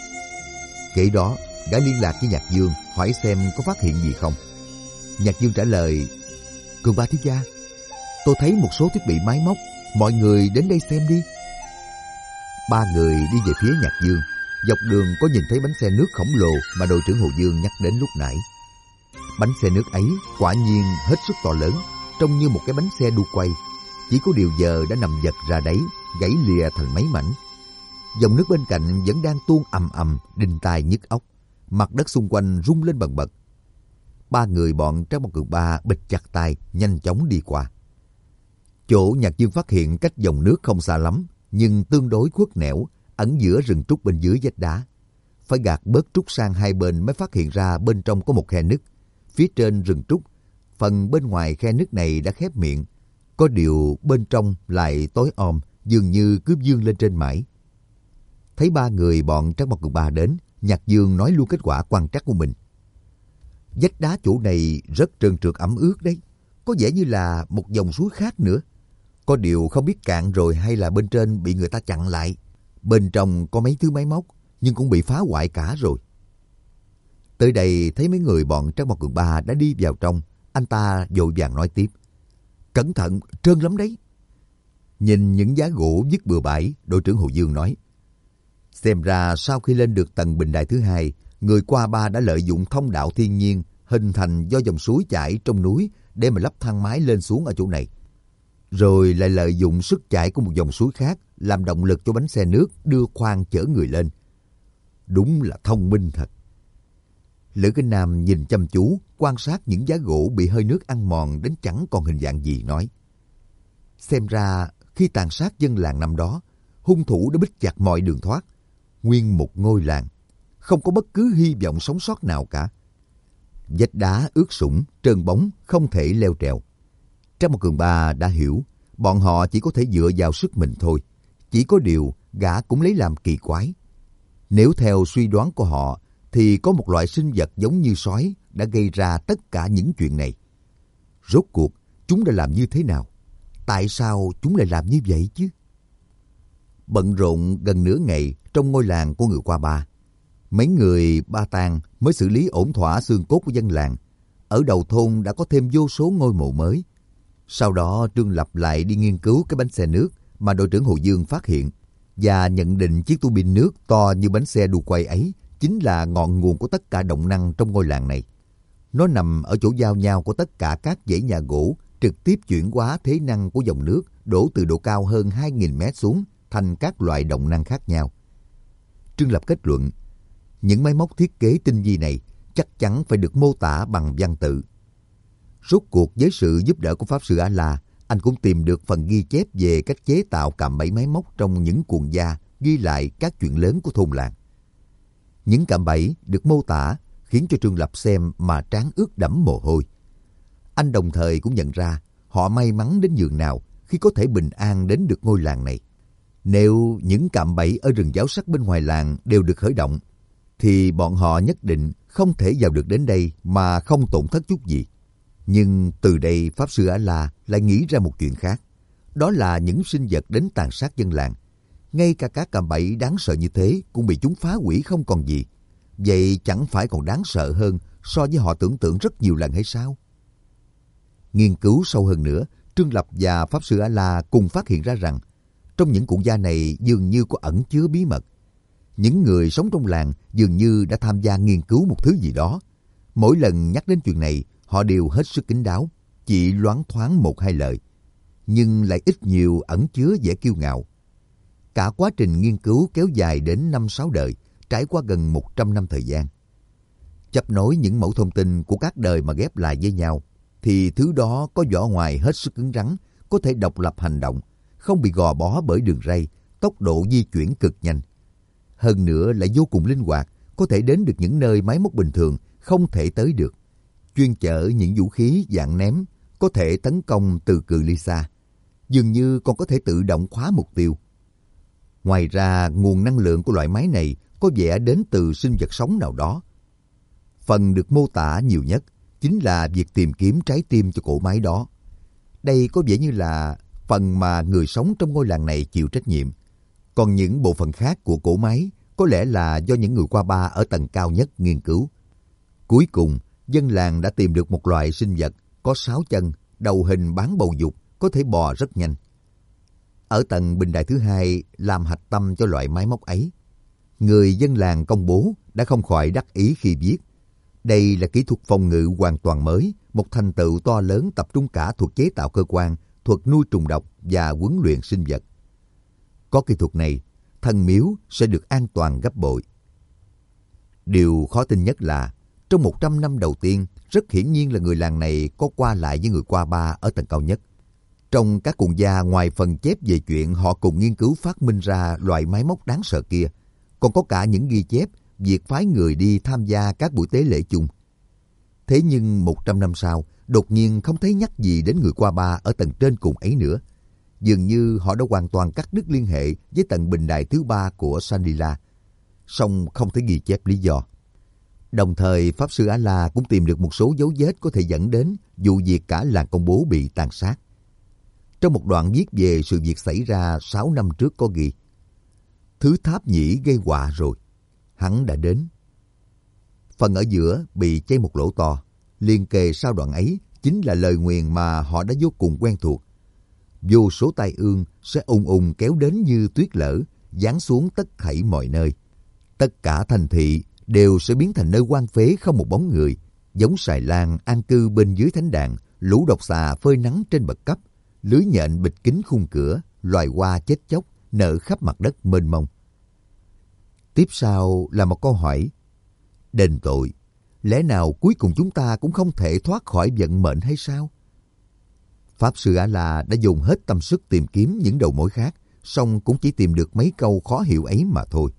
Kể đó, gã liên lạc với Nhạc Dương hỏi xem có phát hiện gì không. Nhạc Dương trả lời, Cường Ba thiếu gia, tôi thấy một số thiết bị máy móc, mọi người đến đây xem đi. Ba người đi về phía Nhạc Dương. Dọc đường có nhìn thấy bánh xe nước khổng lồ mà đội trưởng Hồ Dương nhắc đến lúc nãy. Bánh xe nước ấy quả nhiên hết sức to lớn, trông như một cái bánh xe đu quay. Chỉ có điều giờ đã nằm giật ra đấy, gãy lìa thành mấy mảnh. Dòng nước bên cạnh vẫn đang tuôn ầm ầm, đinh tai nhức óc. Mặt đất xung quanh rung lên bần bật. Ba người bọn Trác Mộc Cường Ba bịt chặt tai, nhanh chóng đi qua. Chỗ Nhạc Dương phát hiện cách dòng nước không xa lắm, nhưng tương đối khuất nẻo, ẩn giữa rừng trúc bên dưới vách đá. Phải gạt bớt trúc sang hai bên mới phát hiện ra bên trong có một khe nứt. Phía trên rừng trúc, phần bên ngoài khe nứt này đã khép miệng. Có điều bên trong lại tối om, dường như cứ vươn lên trên mãi. Thấy ba người bọn Trác Mộc Cường Ba đến, Nhạc Dương nói luôn kết quả quan trắc của mình. Vách đá chỗ này rất trơn trượt ẩm ướt đấy, có vẻ như là một dòng suối khác nữa. Có điều không biết cạn rồi hay là bên trên bị người ta chặn lại. Bên trong có mấy thứ máy móc, nhưng cũng bị phá hoại cả rồi. Tới đây thấy mấy người bọn Trác Mộc Cường Ba đã đi vào trong, anh ta vội vàng nói tiếp. Cẩn thận, trơn lắm đấy. Nhìn những giá gỗ vứt bừa bãi, đội trưởng Hồ Dương nói. Xem ra sau khi lên được tầng bình đài thứ hai, người qua ba đã lợi dụng thông đạo thiên nhiên hình thành do dòng suối chảy trong núi để mà lắp thang máy lên xuống ở chỗ này. Rồi lại lợi dụng sức chảy của một dòng suối khác làm động lực cho bánh xe nước đưa khoang chở người lên. Đúng là thông minh thật. Lữ Kinh Nam nhìn chăm chú, quan sát những giá gỗ bị hơi nước ăn mòn đến chẳng còn hình dạng gì, nói. Xem ra khi tàn sát dân làng năm đó, hung thủ đã bít chặt mọi đường thoát. Nguyên một ngôi làng, không có bất cứ hy vọng sống sót nào cả. Vách đá ướt sũng, trơn bóng, không thể leo trèo. Trác Mộc Cường Ba đã hiểu, bọn họ chỉ có thể dựa vào sức mình thôi. Chỉ có điều, gã cũng lấy làm kỳ quái. Nếu theo suy đoán của họ, thì có một loại sinh vật giống như sói đã gây ra tất cả những chuyện này. Rốt cuộc, chúng đã làm như thế nào? Tại sao chúng lại làm như vậy chứ? Bận rộn gần nửa ngày trong ngôi làng của người qua ba. Mấy người Ba Tang mới xử lý ổn thỏa xương cốt của dân làng. Ở đầu thôn đã có thêm vô số ngôi mộ mới. Sau đó Trương Lập lại đi nghiên cứu cái bánh xe nước mà đội trưởng Hồ Dương phát hiện và nhận định chiếc tua bin nước to như bánh xe đu quay ấy chính là ngọn nguồn của tất cả động năng trong ngôi làng này. Nó nằm ở chỗ giao nhau của tất cả các dãy nhà gỗ, trực tiếp chuyển hóa thế năng của dòng nước đổ từ độ cao hơn hai nghìn mét xuống thành các loại động năng khác nhau. Trương Lập kết luận, những máy móc thiết kế tinh vi này chắc chắn phải được mô tả bằng văn tự. Rốt cuộc với sự giúp đỡ của Pháp Sư A-La, anh cũng tìm được phần ghi chép về cách chế tạo cạm bẫy máy móc trong những cuộn da ghi lại các chuyện lớn của thôn làng. Những cạm bẫy được mô tả khiến cho Trương Lập xem mà trán ướt đẫm mồ hôi. Anh đồng thời cũng nhận ra họ may mắn đến nhường nào khi có thể bình an đến được ngôi làng này. Nếu những cạm bẫy ở rừng giáo sắc bên ngoài làng đều được khởi động, thì bọn họ nhất định không thể vào được đến đây mà không tổn thất chút gì. Nhưng từ đây Pháp Sư A-La lại nghĩ ra một chuyện khác. Đó là những sinh vật đến tàn sát dân làng. Ngay cả các cạm bẫy đáng sợ như thế cũng bị chúng phá hủy không còn gì. Vậy chẳng phải còn đáng sợ hơn so với họ tưởng tượng rất nhiều lần hay sao? Nghiên cứu sâu hơn nữa, Trương Lập và Pháp Sư A-la cùng phát hiện ra rằng trong những cụ gia này dường như có ẩn chứa bí mật. Những người sống trong làng dường như đã tham gia nghiên cứu một thứ gì đó. Mỗi lần nhắc đến chuyện này, họ đều hết sức kín đáo, chỉ loáng thoáng một hai lời, nhưng lại ít nhiều ẩn chứa vẻ kiêu ngạo. Cả quá trình nghiên cứu kéo dài đến năm sáu đời, trải qua gần một trăm năm thời gian. Chấp nối những mẫu thông tin của các đời mà ghép lại với nhau, thì thứ đó có vỏ ngoài hết sức cứng rắn, có thể độc lập hành động, không bị gò bó bởi đường ray, tốc độ di chuyển cực nhanh. Hơn nữa lại vô cùng linh hoạt, có thể đến được những nơi máy móc bình thường không thể tới được. Chuyên chở những vũ khí dạng ném, có thể tấn công từ cự ly xa. Dường như còn có thể tự động khóa mục tiêu. Ngoài ra, nguồn năng lượng của loại máy này có vẻ đến từ sinh vật sống nào đó. Phần được mô tả nhiều nhất chính là việc tìm kiếm trái tim cho cỗ máy đó. Đây có vẻ như là phần mà người sống trong ngôi làng này chịu trách nhiệm. Còn những bộ phận khác của cỗ máy có lẽ là do những người qua ba ở tầng cao nhất nghiên cứu. Cuối cùng, dân làng đã tìm được một loại sinh vật có sáu chân, đầu hình bán bầu dục, có thể bò rất nhanh. Ở tầng bình đài thứ hai làm hạch tâm cho loại máy móc ấy. Người dân làng công bố đã không khỏi đắc ý khi viết. Đây là kỹ thuật phòng ngự hoàn toàn mới, một thành tựu to lớn tập trung cả thuật chế tạo cơ quan, thuật nuôi trùng độc và huấn luyện sinh vật. Có kỹ thuật này, thần miếu sẽ được an toàn gấp bội. Điều khó tin nhất là, trong một trăm năm đầu tiên, rất hiển nhiên là người làng này có qua lại với người qua ba ở tầng cao nhất. Trong các cuộn gia, ngoài phần chép về chuyện họ cùng nghiên cứu phát minh ra loại máy móc đáng sợ kia, còn có cả những ghi chép việc phái người đi tham gia các buổi tế lễ chung. Thế nhưng một trăm năm sau, đột nhiên không thấy nhắc gì đến người qua ba ở tầng trên cùng ấy nữa. Dường như họ đã hoàn toàn cắt đứt liên hệ với tầng bình đài thứ ba của Shangri-La, song không thể ghi chép lý do. Đồng thời, Pháp Sư A-la cũng tìm được một số dấu vết có thể dẫn đến vụ việc cả làng công bố bị tàn sát. Trong một đoạn viết về sự việc xảy ra sáu năm trước có ghi: thứ tháp nhĩ gây họa rồi, hắn đã đến. Phần ở giữa bị chây một lỗ to, liền kề sau đoạn ấy chính là lời nguyền mà họ đã vô cùng quen thuộc. Vô số tai ương sẽ ùng ùng kéo đến như tuyết lở, giáng xuống tất thảy mọi nơi. Tất cả thành thị đều sẽ biến thành nơi hoang phế không một bóng người, giống xài lang an cư bên dưới thánh đàn, lũ độc xà phơi nắng trên bậc cấp, lưới nhện bịt kín khung cửa, loài hoa chết chóc nở khắp mặt đất mênh mông. Tiếp sau là một câu hỏi: đền tội, lẽ nào cuối cùng chúng ta cũng không thể thoát khỏi vận mệnh hay sao? Pháp Sư A-la đã dùng hết tâm sức tìm kiếm những đầu mối khác, song cũng chỉ tìm được mấy câu khó hiểu ấy mà thôi.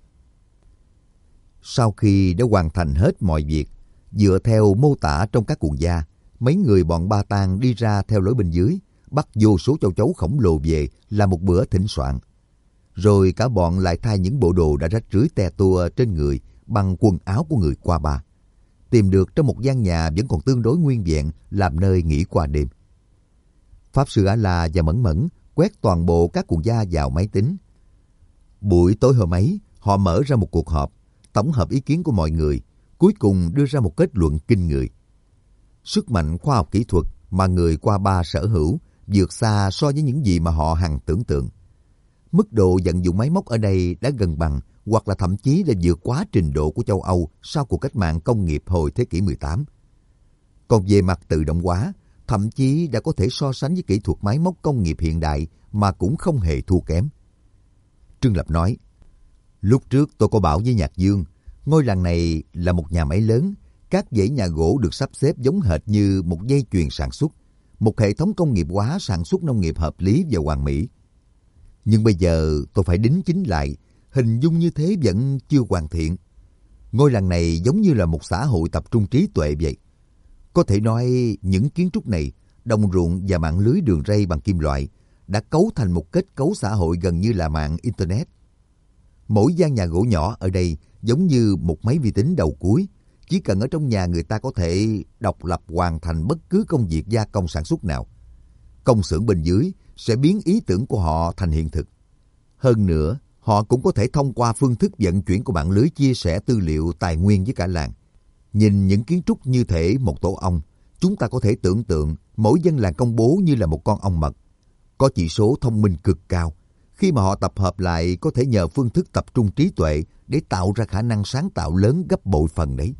Sau khi đã hoàn thành hết mọi việc, dựa theo mô tả trong các cuộn gia, mấy người bọn Ba Tang đi ra theo lối bên dưới, bắt vô số châu chấu khổng lồ về làm một bữa thịnh soạn. Rồi cả bọn lại thay những bộ đồ đã rách rưới te tua trên người bằng quần áo của người qua ba, tìm được trong một gian nhà vẫn còn tương đối nguyên vẹn làm nơi nghỉ qua đêm. Pháp Sư A-la và Mẫn Mẫn quét toàn bộ các cuộn gia vào máy tính. Buổi tối hôm ấy, họ mở ra một cuộc họp, tổng hợp ý kiến của mọi người, cuối cùng đưa ra một kết luận kinh người. Sức mạnh khoa học kỹ thuật mà người qua ba sở hữu vượt xa so với những gì mà họ hằng tưởng tượng. Mức độ vận dụng máy móc ở đây đã gần bằng hoặc là thậm chí là vượt quá trình độ của châu Âu sau cuộc cách mạng công nghiệp hồi thế kỷ mười tám. Còn về mặt tự động hóa, thậm chí đã có thể so sánh với kỹ thuật máy móc công nghiệp hiện đại mà cũng không hề thua kém. Trương Lập nói: lúc trước tôi có bảo với Nhạc Dương, ngôi làng này là một nhà máy lớn, các dãy nhà gỗ được sắp xếp giống hệt như một dây chuyền sản xuất, một hệ thống công nghiệp hóa sản xuất nông nghiệp hợp lý và hoàn mỹ. Nhưng bây giờ tôi phải đính chính lại, hình dung như thế vẫn chưa hoàn thiện. Ngôi làng này giống như là một xã hội tập trung trí tuệ vậy. Có thể nói những kiến trúc này, đồng ruộng và mạng lưới đường ray bằng kim loại đã cấu thành một kết cấu xã hội gần như là mạng Internet. Mỗi gian nhà gỗ nhỏ ở đây giống như một máy vi tính đầu cuối. Chỉ cần ở trong nhà người ta có thể độc lập hoàn thành bất cứ công việc gia công sản xuất nào. Công xưởng bên dưới sẽ biến ý tưởng của họ thành hiện thực. Hơn nữa, họ cũng có thể thông qua phương thức vận chuyển của mạng lưới chia sẻ tư liệu tài nguyên với cả làng. Nhìn những kiến trúc như thể một tổ ong, Chúng ta có thể tưởng tượng mỗi dân làng Công Bố như là một con ong mật, có chỉ số thông minh cực cao. Khi mà họ tập hợp lại có thể nhờ phương thức tập trung trí tuệ để tạo ra khả năng sáng tạo lớn gấp bội phần đấy.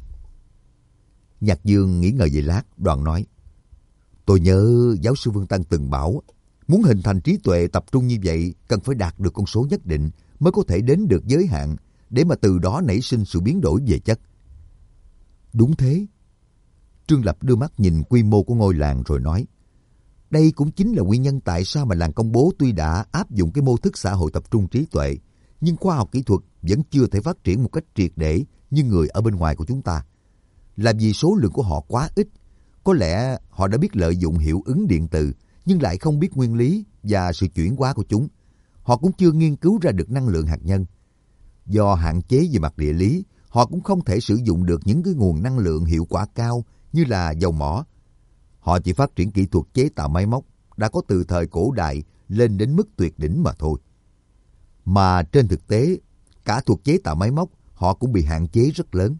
Nhạc Dương nghĩ ngợi về lát, đoạn nói: Tôi nhớ giáo sư Vương Tân từng bảo, muốn hình thành trí tuệ tập trung như vậy cần phải đạt được con số nhất định mới có thể đến được giới hạn, để mà từ đó nảy sinh sự biến đổi về chất. Đúng thế. Trương Lập đưa mắt nhìn quy mô của ngôi làng rồi nói: Đây cũng chính là nguyên nhân tại sao mà làng Công Bố tuy đã áp dụng cái mô thức xã hội tập trung trí tuệ, nhưng khoa học kỹ thuật vẫn chưa thể phát triển một cách triệt để như người ở bên ngoài của chúng ta. Là vì số lượng của họ quá ít. Có lẽ họ đã biết lợi dụng hiệu ứng điện từ, nhưng lại không biết nguyên lý và sự chuyển hóa của chúng. Họ cũng chưa nghiên cứu ra được năng lượng hạt nhân. Do hạn chế về mặt địa lý, họ cũng không thể sử dụng được những cái nguồn năng lượng hiệu quả cao như là dầu mỏ. Họ chỉ phát triển kỹ thuật chế tạo máy móc đã có từ thời cổ đại lên đến mức tuyệt đỉnh mà thôi. Mà trên thực tế, cả thuật chế tạo máy móc họ cũng bị hạn chế rất lớn.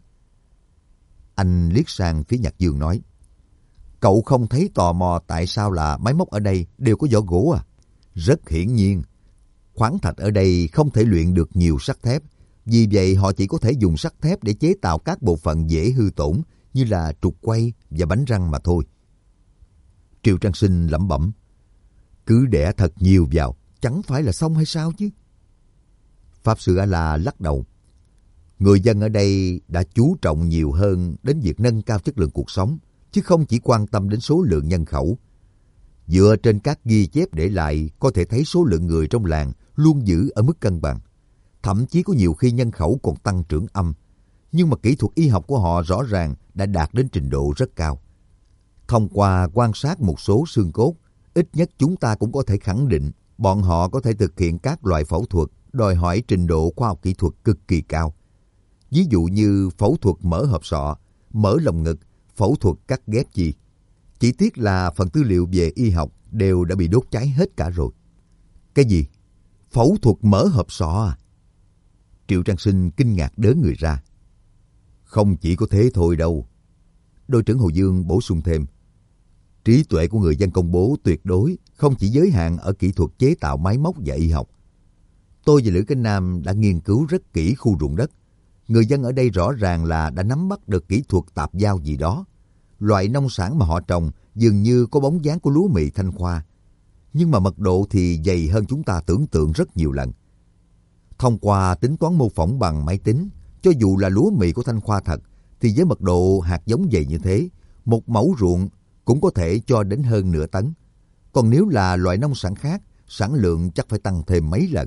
Anh liếc sang phía Nhạc Dương nói: Cậu không thấy tò mò tại sao là máy móc ở đây đều có vỏ gỗ à? Rất hiển nhiên, khoáng thạch ở đây không thể luyện được nhiều sắt thép. Vì vậy họ chỉ có thể dùng sắt thép để chế tạo các bộ phận dễ hư tổn như là trục quay và bánh răng mà thôi. Triệu Trang Sinh lẩm bẩm: Cứ đẻ thật nhiều vào, chẳng phải là xong hay sao chứ? Pháp Sư A-la lắc đầu: Người dân ở đây đã chú trọng nhiều hơn đến việc nâng cao chất lượng cuộc sống, chứ không chỉ quan tâm đến số lượng nhân khẩu. Dựa trên các ghi chép để lại, có thể thấy số lượng người trong làng luôn giữ ở mức cân bằng. Thậm chí có nhiều khi nhân khẩu còn tăng trưởng âm. Nhưng mà kỹ thuật y học của họ rõ ràng đã đạt đến trình độ rất cao. Thông qua quan sát một số xương cốt, ít nhất chúng ta cũng có thể khẳng định bọn họ có thể thực hiện các loại phẫu thuật đòi hỏi trình độ khoa học kỹ thuật cực kỳ cao. Ví dụ như phẫu thuật mở hộp sọ, mở lồng ngực, phẫu thuật cắt ghép chi. Chỉ tiếc là phần tư liệu về y học đều đã bị đốt cháy hết cả rồi. Cái gì? Phẫu thuật mở hộp sọ à? Triệu Trang Sinh kinh ngạc đớ người ra. Không chỉ có thế thôi đâu. Đội trưởng Hồ Dương bổ sung thêm: Trí tuệ của người dân Công Bố tuyệt đối không chỉ giới hạn ở kỹ thuật chế tạo máy móc và y học. Tôi và Lữ Kinh Nam đã nghiên cứu rất kỹ khu ruộng đất. Người dân ở đây rõ ràng là đã nắm bắt được kỹ thuật tạp giao gì đó. Loại nông sản mà họ trồng dường như có bóng dáng của lúa mì Thanh Khoa. Nhưng mà mật độ thì dày hơn chúng ta tưởng tượng rất nhiều lần. Thông qua tính toán mô phỏng bằng máy tính, cho dù là lúa mì của Thanh Khoa thật, thì với mật độ hạt giống dày như thế, một mẫu ruộng cũng có thể cho đến hơn nửa tấn. Còn nếu là loại nông sản khác, sản lượng chắc phải tăng thêm mấy lần.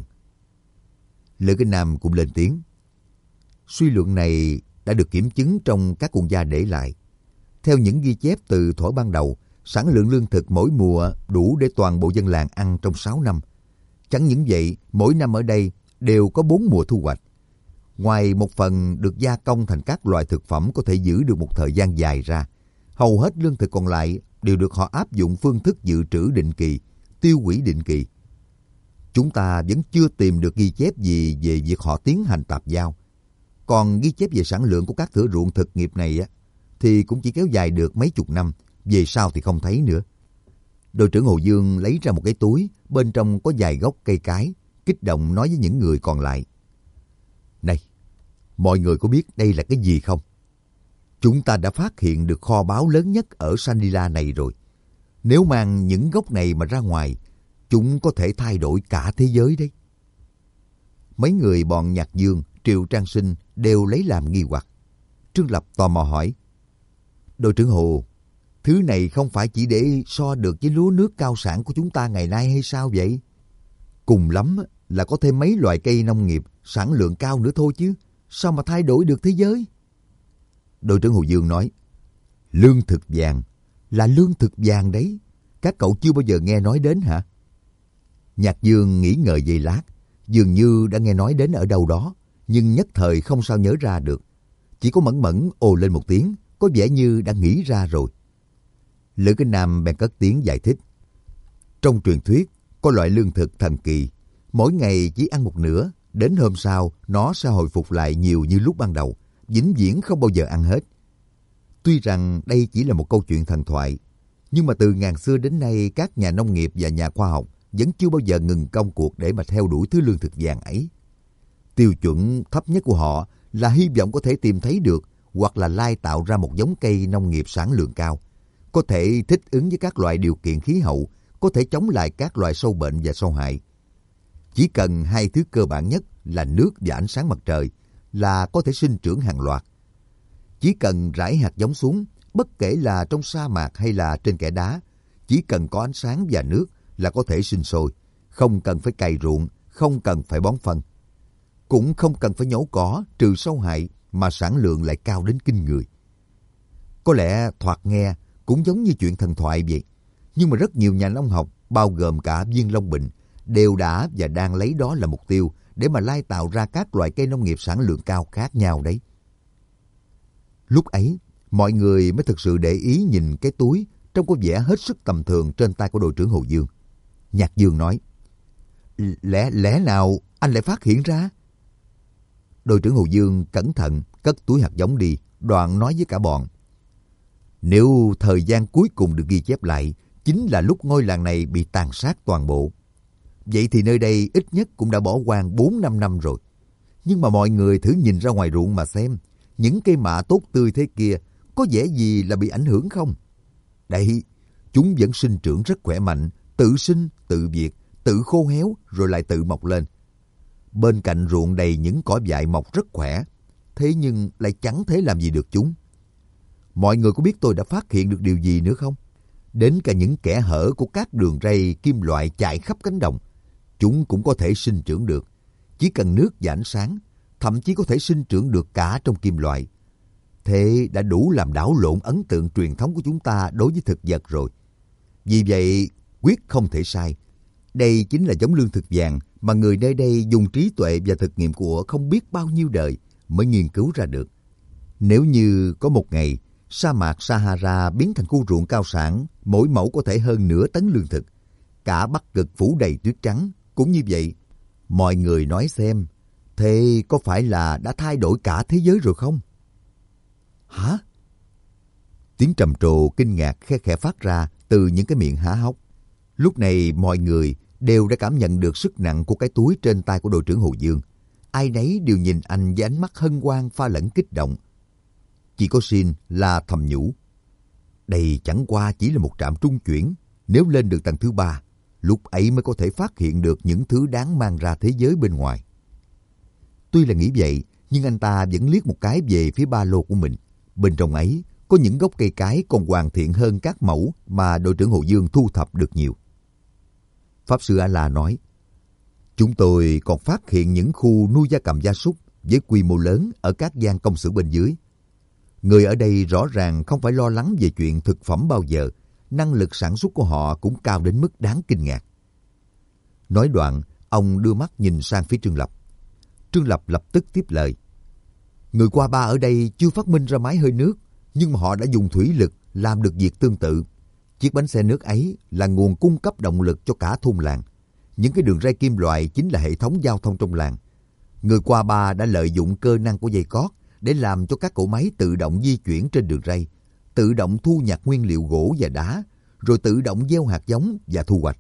Lữ Kinh Nam cũng lên tiếng: Suy luận này đã được kiểm chứng trong các cuốn gia để lại. Theo những ghi chép từ thuở ban đầu, sản lượng lương thực mỗi mùa đủ để toàn bộ dân làng ăn trong sáu năm. Chẳng những vậy, mỗi năm ở đây đều có bốn mùa thu hoạch. Ngoài một phần được gia công thành các loại thực phẩm có thể giữ được một thời gian dài ra, hầu hết lương thực còn lại đều được họ áp dụng phương thức dự trữ định kỳ, tiêu hủy định kỳ. Chúng ta vẫn chưa tìm được ghi chép gì về việc họ tiến hành tạp giao. Còn ghi chép về sản lượng của các thửa ruộng thực nghiệp này á, thì cũng chỉ kéo dài được mấy chục năm, về sau thì không thấy nữa. Đội trưởng Hồ Dương lấy ra một cái túi, bên trong có vài gốc cây cái, kích động nói với những người còn lại: Này, mọi người có biết đây là cái gì không? Chúng ta đã phát hiện được kho báu lớn nhất ở Sanila này rồi. Nếu mang những gốc này mà ra ngoài, chúng có thể thay đổi cả thế giới đấy. Mấy người bọn Nhạc Dương, Triệu Trang Sinh đều lấy làm nghi hoặc. Trương Lập tò mò hỏi: Đội trưởng Hồ, thứ này không phải chỉ để so được với lúa nước cao sản của chúng ta ngày nay hay sao vậy? Cùng lắm là có thêm mấy loại cây nông nghiệp sản lượng cao nữa thôi chứ, sao mà thay đổi được thế giới? Đội trưởng Hồ Dương nói: Lương thực vàng, là lương thực vàng đấy. Các cậu chưa bao giờ nghe nói đến hả? Nhạc Dương nghĩ ngợi giây lát, dường như đã nghe nói đến ở đâu đó, nhưng nhất thời không sao nhớ ra được. Chỉ có Mẫn Mẫn ồ lên một tiếng, có vẻ như đã nghĩ ra rồi. Lữ Kinh Nam bèn cất tiếng giải thích: Trong truyền thuyết, có loại lương thực thần kỳ, mỗi ngày chỉ ăn một nửa, đến hôm sau nó sẽ hồi phục lại nhiều như lúc ban đầu, vĩnh viễn không bao giờ ăn hết. Tuy rằng đây chỉ là một câu chuyện thần thoại, nhưng mà từ ngàn xưa đến nay các nhà nông nghiệp và nhà khoa học vẫn chưa bao giờ ngừng công cuộc để mà theo đuổi thứ lương thực vàng ấy. Tiêu chuẩn thấp nhất của họ là hy vọng có thể tìm thấy được hoặc là lai tạo ra một giống cây nông nghiệp sản lượng cao, có thể thích ứng với các loại điều kiện khí hậu, có thể chống lại các loại sâu bệnh và sâu hại. Chỉ cần hai thứ cơ bản nhất là nước và ánh sáng mặt trời là có thể sinh trưởng hàng loạt. Chỉ cần rải hạt giống xuống, bất kể là trong sa mạc hay là trên kẽ đá, chỉ cần có ánh sáng và nước là có thể sinh sôi, không cần phải cày ruộng, không cần phải bón phân. Cũng không cần phải nhổ cỏ, trừ sâu hại mà sản lượng lại cao đến kinh người. Có lẽ thoạt nghe cũng giống như chuyện thần thoại vậy, nhưng mà rất nhiều nhà nông học, bao gồm cả Viên Long Bình, đều đã và đang lấy đó là mục tiêu để mà lai tạo ra các loại cây nông nghiệp sản lượng cao khác nhau đấy. Lúc ấy, mọi người mới thực sự để ý nhìn cái túi trông có vẻ hết sức tầm thường trên tay của đội trưởng Hồ Dương. Nhạc Dương nói, Lẽ lẽ nào anh lại phát hiện ra? Đội trưởng Hồ Dương cẩn thận cất túi hạt giống đi, đoạn nói với cả bọn. Nếu thời gian cuối cùng được ghi chép lại chính là lúc ngôi làng này bị tàn sát toàn bộ, vậy thì nơi đây ít nhất cũng đã bỏ hoang bốn năm năm rồi. Nhưng mà mọi người thử nhìn ra ngoài ruộng mà xem, những cây mạ tốt tươi thế kia có vẻ gì là bị ảnh hưởng không? Đấy, chúng vẫn sinh trưởng rất khỏe mạnh, tự sinh, tự diệt, tự khô héo rồi lại tự mọc lên. Bên cạnh ruộng đầy những cỏ dại mọc rất khỏe, thế nhưng lại chẳng thể làm gì được chúng. Mọi người có biết tôi đã phát hiện được điều gì nữa không? Đến cả những kẽ hở của các đường ray kim loại chạy khắp cánh đồng, chúng cũng có thể sinh trưởng được. Chỉ cần nước và ánh sáng, thậm chí có thể sinh trưởng được cả trong kim loại. Thế đã đủ làm đảo lộn ấn tượng truyền thống của chúng ta đối với thực vật rồi. Vì vậy, quyết không thể sai. Đây chính là giống lương thực vàng mà người nơi đây dùng trí tuệ và thực nghiệm của không biết bao nhiêu đời mới nghiên cứu ra được. Nếu như có một ngày, sa mạc Sahara biến thành khu ruộng cao sản, mỗi mẫu có thể hơn nửa tấn lương thực, cả Bắc Cực phủ đầy tuyết trắng, cũng như vậy, mọi người nói xem, thế có phải là đã thay đổi cả thế giới rồi không? Hả? Tiếng trầm trồ kinh ngạc khe khẽ phát ra từ những cái miệng há hốc. Lúc này mọi người đều đã cảm nhận được sức nặng của cái túi trên tay của đội trưởng Hồ Dương. Ai nấy đều nhìn anh với ánh mắt hân hoan pha lẫn kích động. Chỉ có Sin là thầm nhủ. Đây chẳng qua chỉ là một trạm trung chuyển. Nếu lên được tầng thứ ba, lúc ấy mới có thể phát hiện được những thứ đáng mang ra thế giới bên ngoài. Tuy là nghĩ vậy, nhưng anh ta vẫn liếc một cái về phía ba lô của mình. Bên trong ấy có những gốc cây cái còn hoàn thiện hơn các mẫu mà đội trưởng Hồ Dương thu thập được nhiều. Pháp sư A-la nói, chúng tôi còn phát hiện những khu nuôi gia cầm gia súc với quy mô lớn ở các gian công xưởng bên dưới. Người ở đây rõ ràng không phải lo lắng về chuyện thực phẩm bao giờ, năng lực sản xuất của họ cũng cao đến mức đáng kinh ngạc. Nói đoạn, ông đưa mắt nhìn sang phía Trương Lập. Trương Lập lập tức tiếp lời. Người qua ba ở đây chưa phát minh ra máy hơi nước, nhưng mà họ đã dùng thủy lực làm được việc tương tự. Chiếc bánh xe nước ấy là nguồn cung cấp động lực cho cả thôn làng. Những cái đường ray kim loại chính là hệ thống giao thông trong làng. Người qua ba đã lợi dụng cơ năng của dây cót để làm cho các cỗ máy tự động di chuyển trên đường ray, tự động thu nhặt nguyên liệu gỗ và đá, rồi tự động gieo hạt giống và thu hoạch.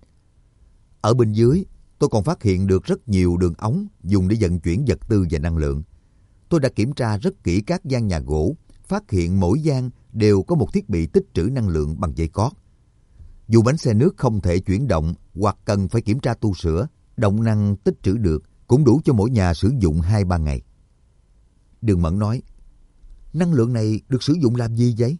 Ở bên dưới, tôi còn phát hiện được rất nhiều đường ống dùng để vận chuyển vật tư và năng lượng. Tôi đã kiểm tra rất kỹ các gian nhà gỗ, phát hiện mỗi gian đều có một thiết bị tích trữ năng lượng bằng dây cót. Dù bánh xe nước không thể chuyển động hoặc cần phải kiểm tra tu sửa, động năng tích trữ được cũng đủ cho mỗi nhà sử dụng hai ba ngày. Đường Mẫn nói, năng lượng này được sử dụng làm gì vậy?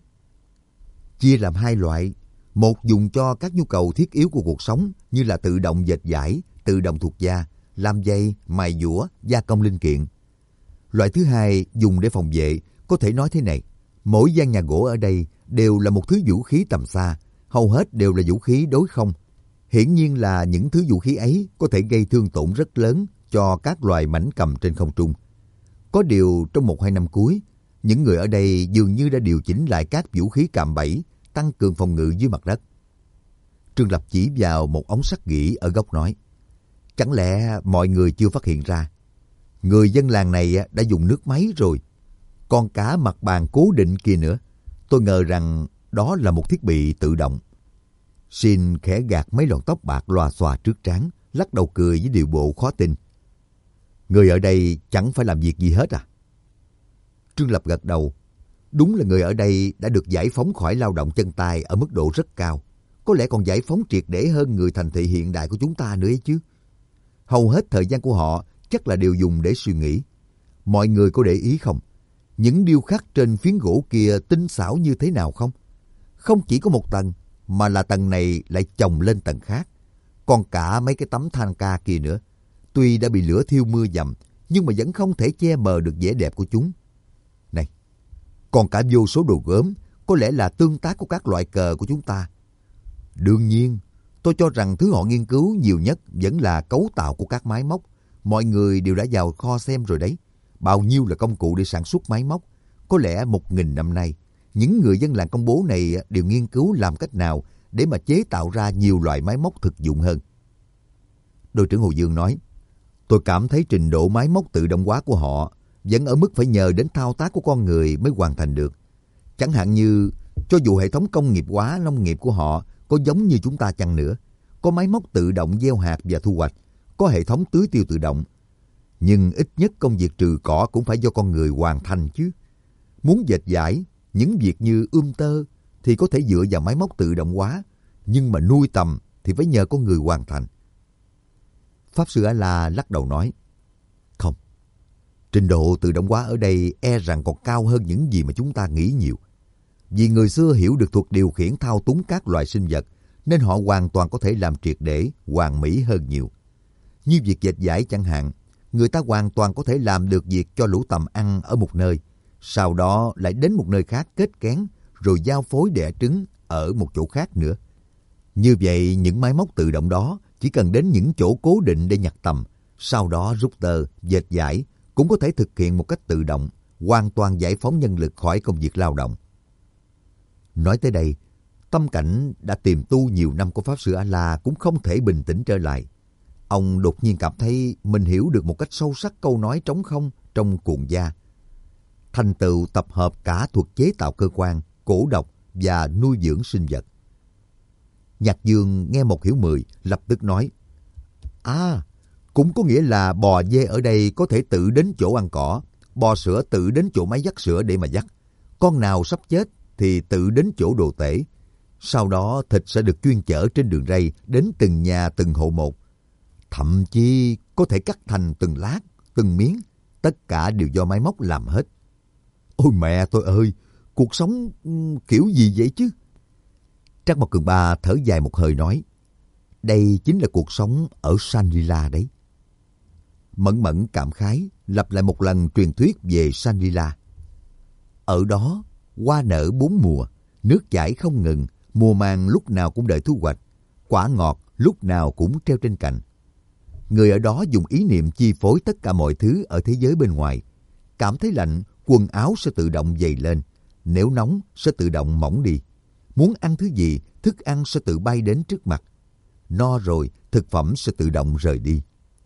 Chia làm hai loại, một dùng cho các nhu cầu thiết yếu của cuộc sống như là tự động dệt vải, tự động thuộc da, làm giày, mài dũa, gia công linh kiện. Loại thứ hai dùng để phòng vệ, có thể nói thế này, mỗi gian nhà gỗ ở đây đều là một thứ vũ khí tầm xa, hầu hết đều là vũ khí đối không. Hiển nhiên là những thứ vũ khí ấy có thể gây thương tổn rất lớn cho các loài mãnh cầm trên không trung. Có điều trong một hai năm cuối, những người ở đây dường như đã điều chỉnh lại các vũ khí cạm bẫy, tăng cường phòng ngự dưới mặt đất. Trương Lập chỉ vào một ống sắt gỉ ở góc nói, chẳng lẽ mọi người chưa phát hiện ra? Người dân làng này đã dùng nước máy rồi, còn cả mặt bàn cố định kia nữa. Tôi ngờ rằng đó là một thiết bị tự động. Shin khẽ gạt mấy lọn tóc bạc lòa xòa trước trán, lắc đầu cười với điệu bộ khó tin. Người ở đây chẳng phải làm việc gì hết à? Trương Lập gật đầu. Đúng là người ở đây đã được giải phóng khỏi lao động chân tay ở mức độ rất cao. Có lẽ còn giải phóng triệt để hơn người thành thị hiện đại của chúng ta nữa ấy chứ. Hầu hết thời gian của họ chắc là đều dùng để suy nghĩ. Mọi người có để ý không? Những điêu khắc trên phiến gỗ kia tinh xảo như thế nào không? Không chỉ có một tầng, mà là tầng này lại chồng lên tầng khác. Còn cả mấy cái tấm than ca kia nữa. Tuy đã bị lửa thiêu mưa dầm, nhưng mà vẫn không thể che mờ được vẻ đẹp của chúng. Này, còn cả vô số đồ gốm, có lẽ là tương tác của các loại cờ của chúng ta. Đương nhiên, tôi cho rằng thứ họ nghiên cứu nhiều nhất vẫn là cấu tạo của các máy móc. Mọi người đều đã vào kho xem rồi đấy. Bao nhiêu là công cụ để sản xuất máy móc. Có lẽ một nghìn năm nay, những người dân làng Công Bố này đều nghiên cứu làm cách nào để mà chế tạo ra nhiều loại máy móc thực dụng hơn. Đội trưởng Hồ Dương nói, tôi cảm thấy trình độ máy móc tự động hóa của họ vẫn ở mức phải nhờ đến thao tác của con người mới hoàn thành được. Chẳng hạn như, cho dù hệ thống công nghiệp hóa nông nghiệp của họ có giống như chúng ta chăng nữa, có máy móc tự động gieo hạt và thu hoạch, có hệ thống tưới tiêu tự động, nhưng ít nhất công việc trừ cỏ cũng phải do con người hoàn thành chứ. Muốn dệt vải, những việc như ươm tơ thì có thể dựa vào máy móc tự động hóa, nhưng mà nuôi tầm thì phải nhờ con người hoàn thành. Pháp sư A-la lắc đầu nói, không, trình độ tự động hóa ở đây e rằng còn cao hơn những gì mà chúng ta nghĩ nhiều. Vì người xưa hiểu được thuật điều khiển thao túng các loài sinh vật, nên họ hoàn toàn có thể làm triệt để, hoàn mỹ hơn nhiều. Như việc dệt vải chẳng hạn, người ta hoàn toàn có thể làm được việc cho lũ tầm ăn ở một nơi, sau đó lại đến một nơi khác kết kén, rồi giao phối đẻ trứng ở một chỗ khác nữa. Như vậy, những máy móc tự động đó chỉ cần đến những chỗ cố định để nhặt tầm, sau đó rút tơ, dệt vải, cũng có thể thực hiện một cách tự động, hoàn toàn giải phóng nhân lực khỏi công việc lao động. Nói tới đây, tâm cảnh đã tìm tu nhiều năm của Pháp sư A-la cũng không thể bình tĩnh trở lại. Ông đột nhiên cảm thấy mình hiểu được một cách sâu sắc câu nói trống không trong cuồng gia. Thành tựu tập hợp cả thuật chế tạo cơ quan, cổ độc và nuôi dưỡng sinh vật. Nhạc Dương nghe một hiểu mười, lập tức nói, à, cũng có nghĩa là bò dê ở đây có thể tự đến chỗ ăn cỏ, bò sữa tự đến chỗ máy dắt sữa để mà dắt. Con nào sắp chết thì tự đến chỗ đồ tể. Sau đó thịt sẽ được chuyên chở trên đường ray đến từng nhà từng hộ một. Thậm chí có thể cắt thành từng lát, từng miếng. Tất cả đều do máy móc làm hết. Ôi mẹ tôi ơi, cuộc sống kiểu gì vậy chứ? Trác Mộc Cường Ba thở dài một hơi nói, đây chính là cuộc sống ở Shangri-La đấy. Mẫn Mẫn cảm khái, lặp lại một lần truyền thuyết về Shangri-La. Ở đó, hoa nở bốn mùa, nước chảy không ngừng, mùa màng lúc nào cũng đợi thu hoạch, quả ngọt lúc nào cũng treo trên cành. Người ở đó dùng ý niệm chi phối tất cả mọi thứ ở thế giới bên ngoài. Cảm thấy lạnh, quần áo sẽ tự động dày lên, nếu nóng sẽ tự động mỏng đi. Muốn ăn thứ gì, thức ăn sẽ tự bay đến trước mặt. No rồi, thực phẩm sẽ tự động rời đi.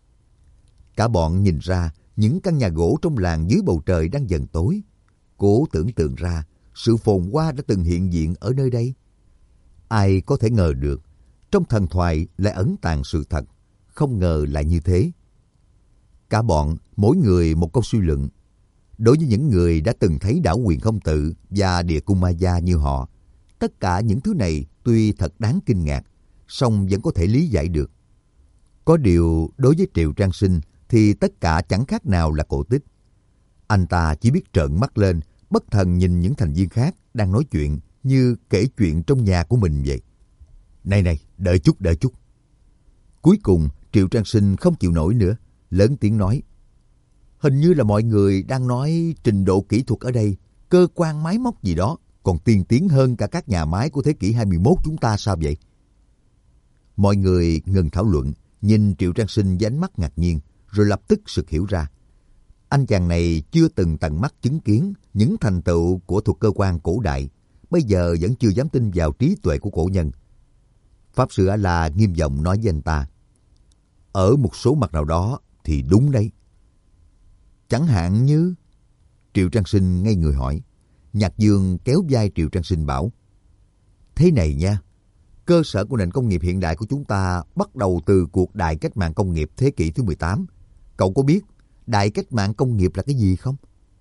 Cả bọn nhìn ra, những căn nhà gỗ trong làng dưới bầu trời đang dần tối. Cố tưởng tượng ra, sự phồn hoa đã từng hiện diện ở nơi đây. Ai có thể ngờ được, trong thần thoại lại ẩn tàng sự thật, không ngờ lại như thế. Cả bọn, mỗi người một câu suy luận. Đối với những người đã từng thấy đảo Huyền Không Tự và địa cung Maya như họ, tất cả những thứ này tuy thật đáng kinh ngạc, song vẫn có thể lý giải được. Có điều, đối với Triệu Trang Sinh thì tất cả chẳng khác nào là cổ tích. Anh ta chỉ biết trợn mắt lên, bất thần nhìn những thành viên khác đang nói chuyện như kể chuyện trong nhà của mình vậy. Này này, đợi chút, đợi chút. Cuối cùng, Triệu Trang Sinh không chịu nổi nữa, lớn tiếng nói. Hình như là mọi người đang nói trình độ kỹ thuật ở đây, cơ quan máy móc gì đó, còn tiên tiến hơn cả các nhà máy của thế kỷ hai mươi mốt chúng ta sao vậy? Mọi người ngừng thảo luận, nhìn Triệu Trang Sinh với ánh mắt ngạc nhiên, rồi lập tức sực hiểu ra. Anh chàng này chưa từng tận mắt chứng kiến những thành tựu của thuật cơ quan cổ đại, bây giờ vẫn chưa dám tin vào trí tuệ của cổ nhân. Pháp sư A-la nghiêm giọng nói với anh ta. Ở một số mặt nào đó thì đúng đấy. Chẳng hạn như... Triệu Trang Sinh ngây người hỏi. Nhạc Dương kéo vai Triệu Trang Sinh bảo, thế này nha, cơ sở của nền công nghiệp hiện đại của chúng ta bắt đầu từ cuộc đại cách mạng công nghiệp thế kỷ thứ mười tám. Cậu có biết đại cách mạng công nghiệp là cái gì không?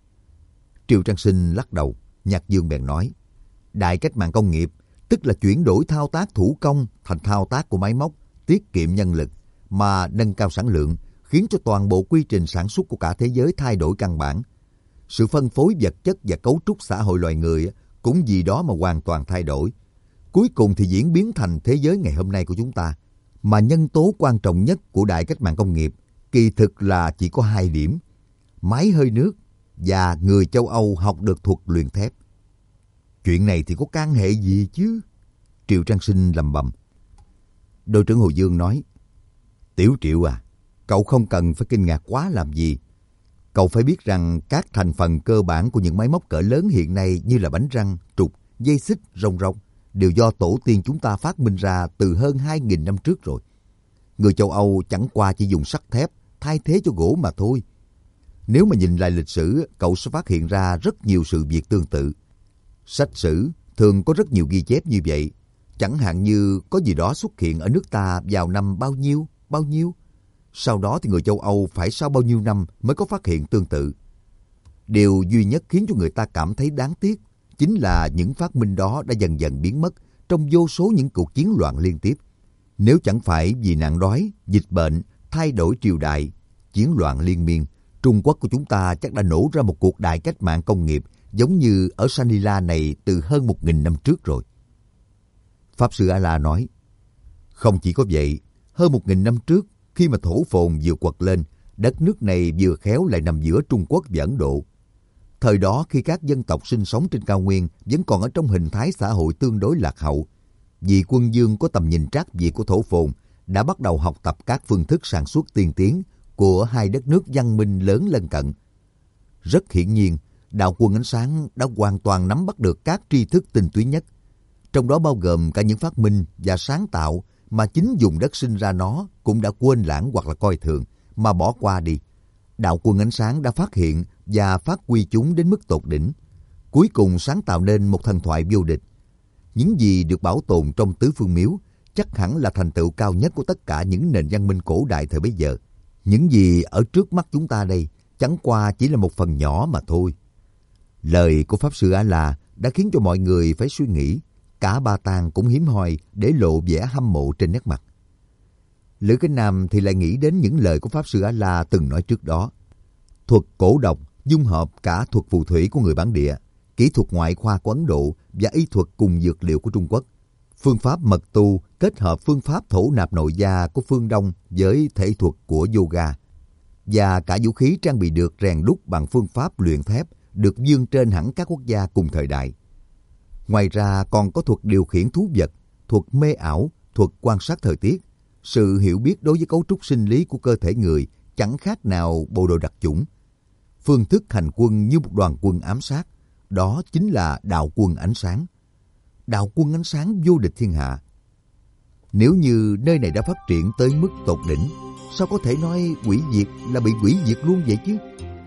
Triệu Trang Sinh lắc đầu. Nhạc Dương bèn nói, đại cách mạng công nghiệp tức là chuyển đổi thao tác thủ công thành thao tác của máy móc, tiết kiệm nhân lực mà nâng cao sản lượng, khiến cho toàn bộ quy trình sản xuất của cả thế giới thay đổi căn bản. Sự phân phối vật chất và cấu trúc xã hội loài người cũng vì đó mà hoàn toàn thay đổi. Cuối cùng thì diễn biến thành thế giới ngày hôm nay của chúng ta. Mà nhân tố quan trọng nhất của đại cách mạng công nghiệp kỳ thực là chỉ có hai điểm: máy hơi nước và người châu Âu học được thuật luyện thép. Chuyện này thì có can hệ gì chứ? Triệu Trang Sinh lầm bầm. Đội trưởng Hồ Dương nói, Tiểu Triệu à, cậu không cần phải kinh ngạc quá làm gì. Cậu phải biết rằng các thành phần cơ bản của những máy móc cỡ lớn hiện nay như là bánh răng, trục, dây xích, rong rong đều do tổ tiên chúng ta phát minh ra từ hơn hai nghìn năm trước rồi. Người châu Âu chẳng qua chỉ dùng sắt thép thay thế cho gỗ mà thôi. Nếu mà nhìn lại lịch sử, cậu sẽ phát hiện ra rất nhiều sự việc tương tự. Sách sử thường có rất nhiều ghi chép như vậy. Chẳng hạn như có gì đó xuất hiện ở nước ta vào năm bao nhiêu, bao nhiêu. Sau đó thì người châu Âu phải sau bao nhiêu năm mới có phát hiện tương tự. Điều duy nhất khiến cho người ta cảm thấy đáng tiếc chính là những phát minh đó đã dần dần biến mất trong vô số những cuộc chiến loạn liên tiếp. Nếu chẳng phải vì nạn đói, dịch bệnh, thay đổi triều đại, chiến loạn liên miên, Trung Quốc của chúng ta chắc đã nổ ra một cuộc đại cách mạng công nghiệp giống như ở Sanila này từ hơn một nghìn năm trước rồi. Pháp Sư A-la nói, không chỉ có vậy, hơn một nghìn năm trước, khi mà thổ phồn vừa quật lên, đất nước này vừa khéo lại nằm giữa Trung Quốc và Ấn Độ. Thời đó khi các dân tộc sinh sống trên cao nguyên vẫn còn ở trong hình thái xã hội tương đối lạc hậu, vì quân Dương có tầm nhìn trác việt của thổ phồn đã bắt đầu học tập các phương thức sản xuất tiên tiến của hai đất nước văn minh lớn lân cận. Rất hiển nhiên, đạo quân ánh sáng đã hoàn toàn nắm bắt được các tri thức tinh túy nhất, trong đó bao gồm cả những phát minh và sáng tạo mà chính vùng đất sinh ra nó cũng đã quên lãng hoặc là coi thường, mà bỏ qua đi. Đạo quân ánh sáng đã phát hiện và phát huy chúng đến mức tột đỉnh, cuối cùng sáng tạo nên một thần thoại vô địch. Những gì được bảo tồn trong tứ phương miếu chắc hẳn là thành tựu cao nhất của tất cả những nền văn minh cổ đại thời bấy giờ. Những gì ở trước mắt chúng ta đây chẳng qua chỉ là một phần nhỏ mà thôi. Lời của Pháp Sư A-la đã khiến cho mọi người phải suy nghĩ. Cả Ba Tàng cũng hiếm hoi để lộ vẻ hâm mộ trên nét mặt. Lữ Cánh Nam thì lại nghĩ đến những lời của Pháp Sư A-la từng nói trước đó. Thuật cổ độc dung hợp cả thuật phù thủy của người bản địa, kỹ thuật ngoại khoa của Ấn Độ và y thuật cùng dược liệu của Trung Quốc. Phương pháp mật tu kết hợp phương pháp thổ nạp nội gia của phương Đông với thể thuật của yoga. Và cả vũ khí trang bị được rèn đúc bằng phương pháp luyện thép được vươn trên hẳn các quốc gia cùng thời đại. Ngoài ra còn có thuật điều khiển thú vật, thuật mê ảo, thuật quan sát thời tiết. Sự hiểu biết đối với cấu trúc sinh lý của cơ thể người chẳng khác nào bộ đội đặc chủng. Phương thức hành quân như một đoàn quân ám sát, đó chính là đạo quân ánh sáng. Đạo quân ánh sáng vô địch thiên hạ. Nếu như nơi này đã phát triển tới mức tột đỉnh, sao có thể nói hủy diệt là bị hủy diệt luôn vậy chứ?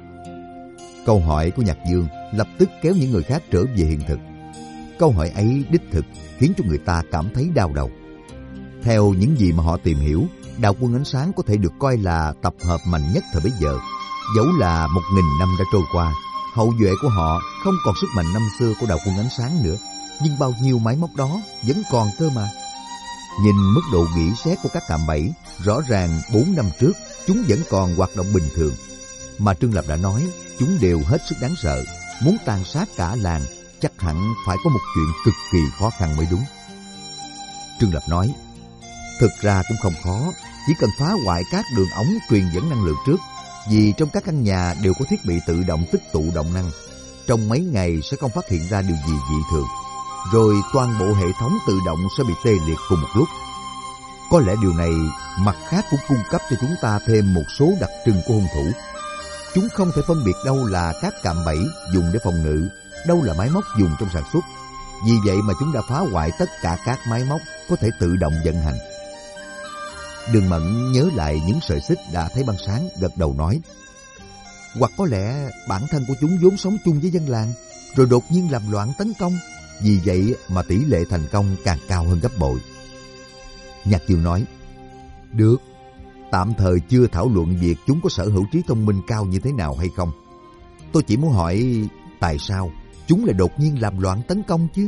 Câu hỏi của Nhạc Dương lập tức kéo những người khác trở về hiện thực. Câu hỏi ấy đích thực khiến cho người ta cảm thấy đau đầu. Theo những gì mà họ tìm hiểu, đạo quân ánh sáng có thể được coi là tập hợp mạnh nhất thời bấy giờ. Dẫu là một nghìn năm đã trôi qua, hậu duệ của họ không còn sức mạnh năm xưa của đạo quân ánh sáng nữa, nhưng bao nhiêu máy móc đó vẫn còn cơ mà. Nhìn mức độ nghỉ xét của các cạm bẫy, rõ ràng bốn năm trước chúng vẫn còn hoạt động bình thường. Mà Trương Lập đã nói, chúng đều hết sức đáng sợ, muốn tàn sát cả làng chắc hẳn phải có một chuyện cực kỳ khó khăn mới đúng. Trương Lập nói, thực ra cũng không khó, chỉ cần phá hoại các đường ống truyền dẫn năng lượng trước, vì trong các căn nhà đều có thiết bị tự động tích tụ động năng. Trong mấy ngày sẽ không phát hiện ra điều gì dị thường, rồi toàn bộ hệ thống tự động sẽ bị tê liệt cùng một lúc. Có lẽ điều này mặt khác cũng cung cấp cho chúng ta thêm một số đặc trưng của hung thủ. Chúng không thể phân biệt đâu là các cạm bẫy dùng để phòng ngự, đâu là máy móc dùng trong sản xuất. Vì vậy mà chúng đã phá hoại tất cả các máy móc có thể tự động vận hành. Đường Mẫn nhớ lại những sợi xích đã thấy băng sáng, gật đầu nói, hoặc có lẽ bản thân của chúng vốn sống chung với dân làng, rồi đột nhiên làm loạn tấn công. Vì vậy mà tỷ lệ thành công càng cao hơn gấp bội. Nhạc Dương nói, được, tạm thời chưa thảo luận việc chúng có sở hữu trí thông minh cao như thế nào hay không. Tôi chỉ muốn hỏi tại sao chúng lại đột nhiên làm loạn tấn công chứ?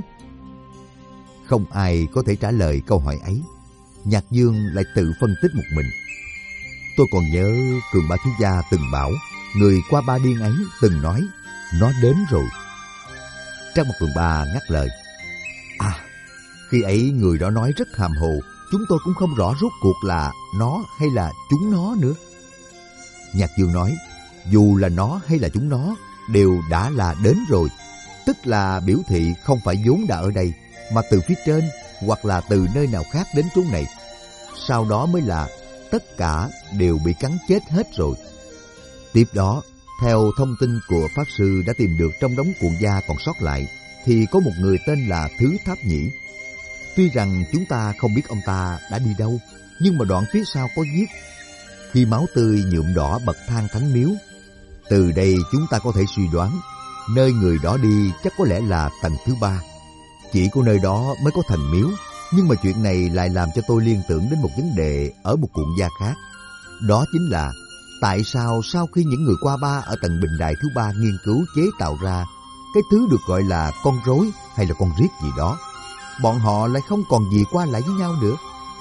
Không ai có thể trả lời câu hỏi ấy. Nhạc Dương lại tự phân tích một mình. Tôi còn nhớ Cường Ba thiếu gia từng bảo, người qua ba điên ấy từng nói, nó đến rồi. Trang Một Cường Ba ngắt lời. À, khi ấy người đó nói rất hàm hồ, chúng tôi cũng không rõ rốt cuộc là nó hay là chúng nó nữa. Nhạc Dương nói, dù là nó hay là chúng nó, đều đã là đến rồi. Tức là biểu thị không phải vốn đã ở đây, mà từ phía trên hoặc là từ nơi nào khác đến chỗ này. Sau đó mới là tất cả đều bị cắn chết hết rồi. Tiếp đó, theo thông tin của Pháp Sư đã tìm được trong đống cuộn da còn sót lại, thì có một người tên là Thứ Tháp Nhĩ. Tuy rằng chúng ta không biết ông ta đã đi đâu, nhưng mà đoạn phía sau có viết, khi máu tươi nhuộm đỏ bậc thang thánh miếu. Từ đây chúng ta có thể suy đoán, nơi người đó đi chắc có lẽ là tầng thứ ba. Chỉ có nơi đó mới có thành miếu, nhưng mà chuyện này lại làm cho tôi liên tưởng đến một vấn đề ở một cuộn da khác. Đó chính là, tại sao sau khi những người qua ba ở tầng bình đài thứ ba nghiên cứu chế tạo ra cái thứ được gọi là con rối hay là con riết gì đó, bọn họ lại không còn gì qua lại với nhau nữa?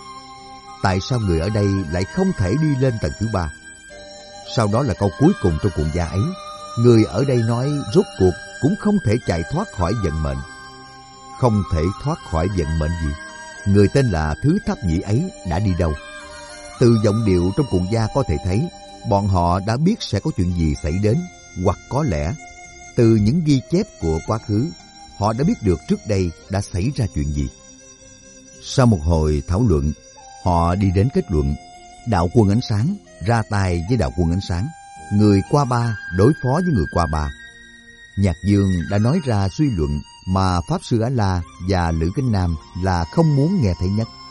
Tại sao người ở đây lại không thể đi lên tầng thứ ba? Sau đó là câu cuối cùng trong cuộn da ấy, người ở đây nói rốt cuộc cũng không thể chạy thoát khỏi vận mệnh. Không thể thoát khỏi vận mệnh gì? Người tên là Thứ Tháp Nhĩ ấy đã đi đâu? Từ giọng điệu trong cuộn da có thể thấy, bọn họ đã biết sẽ có chuyện gì xảy đến, hoặc có lẽ từ những ghi chép của quá khứ, họ đã biết được trước đây đã xảy ra chuyện gì. Sau một hồi thảo luận, họ đi đến kết luận, đạo quân ánh sáng ra tay với đạo quân ánh sáng, người qua ba đối phó với người qua ba. Nhạc Dương đã nói ra suy luận mà Pháp Sư Á La và Lữ Kính Nam là không muốn nghe thấy nhất.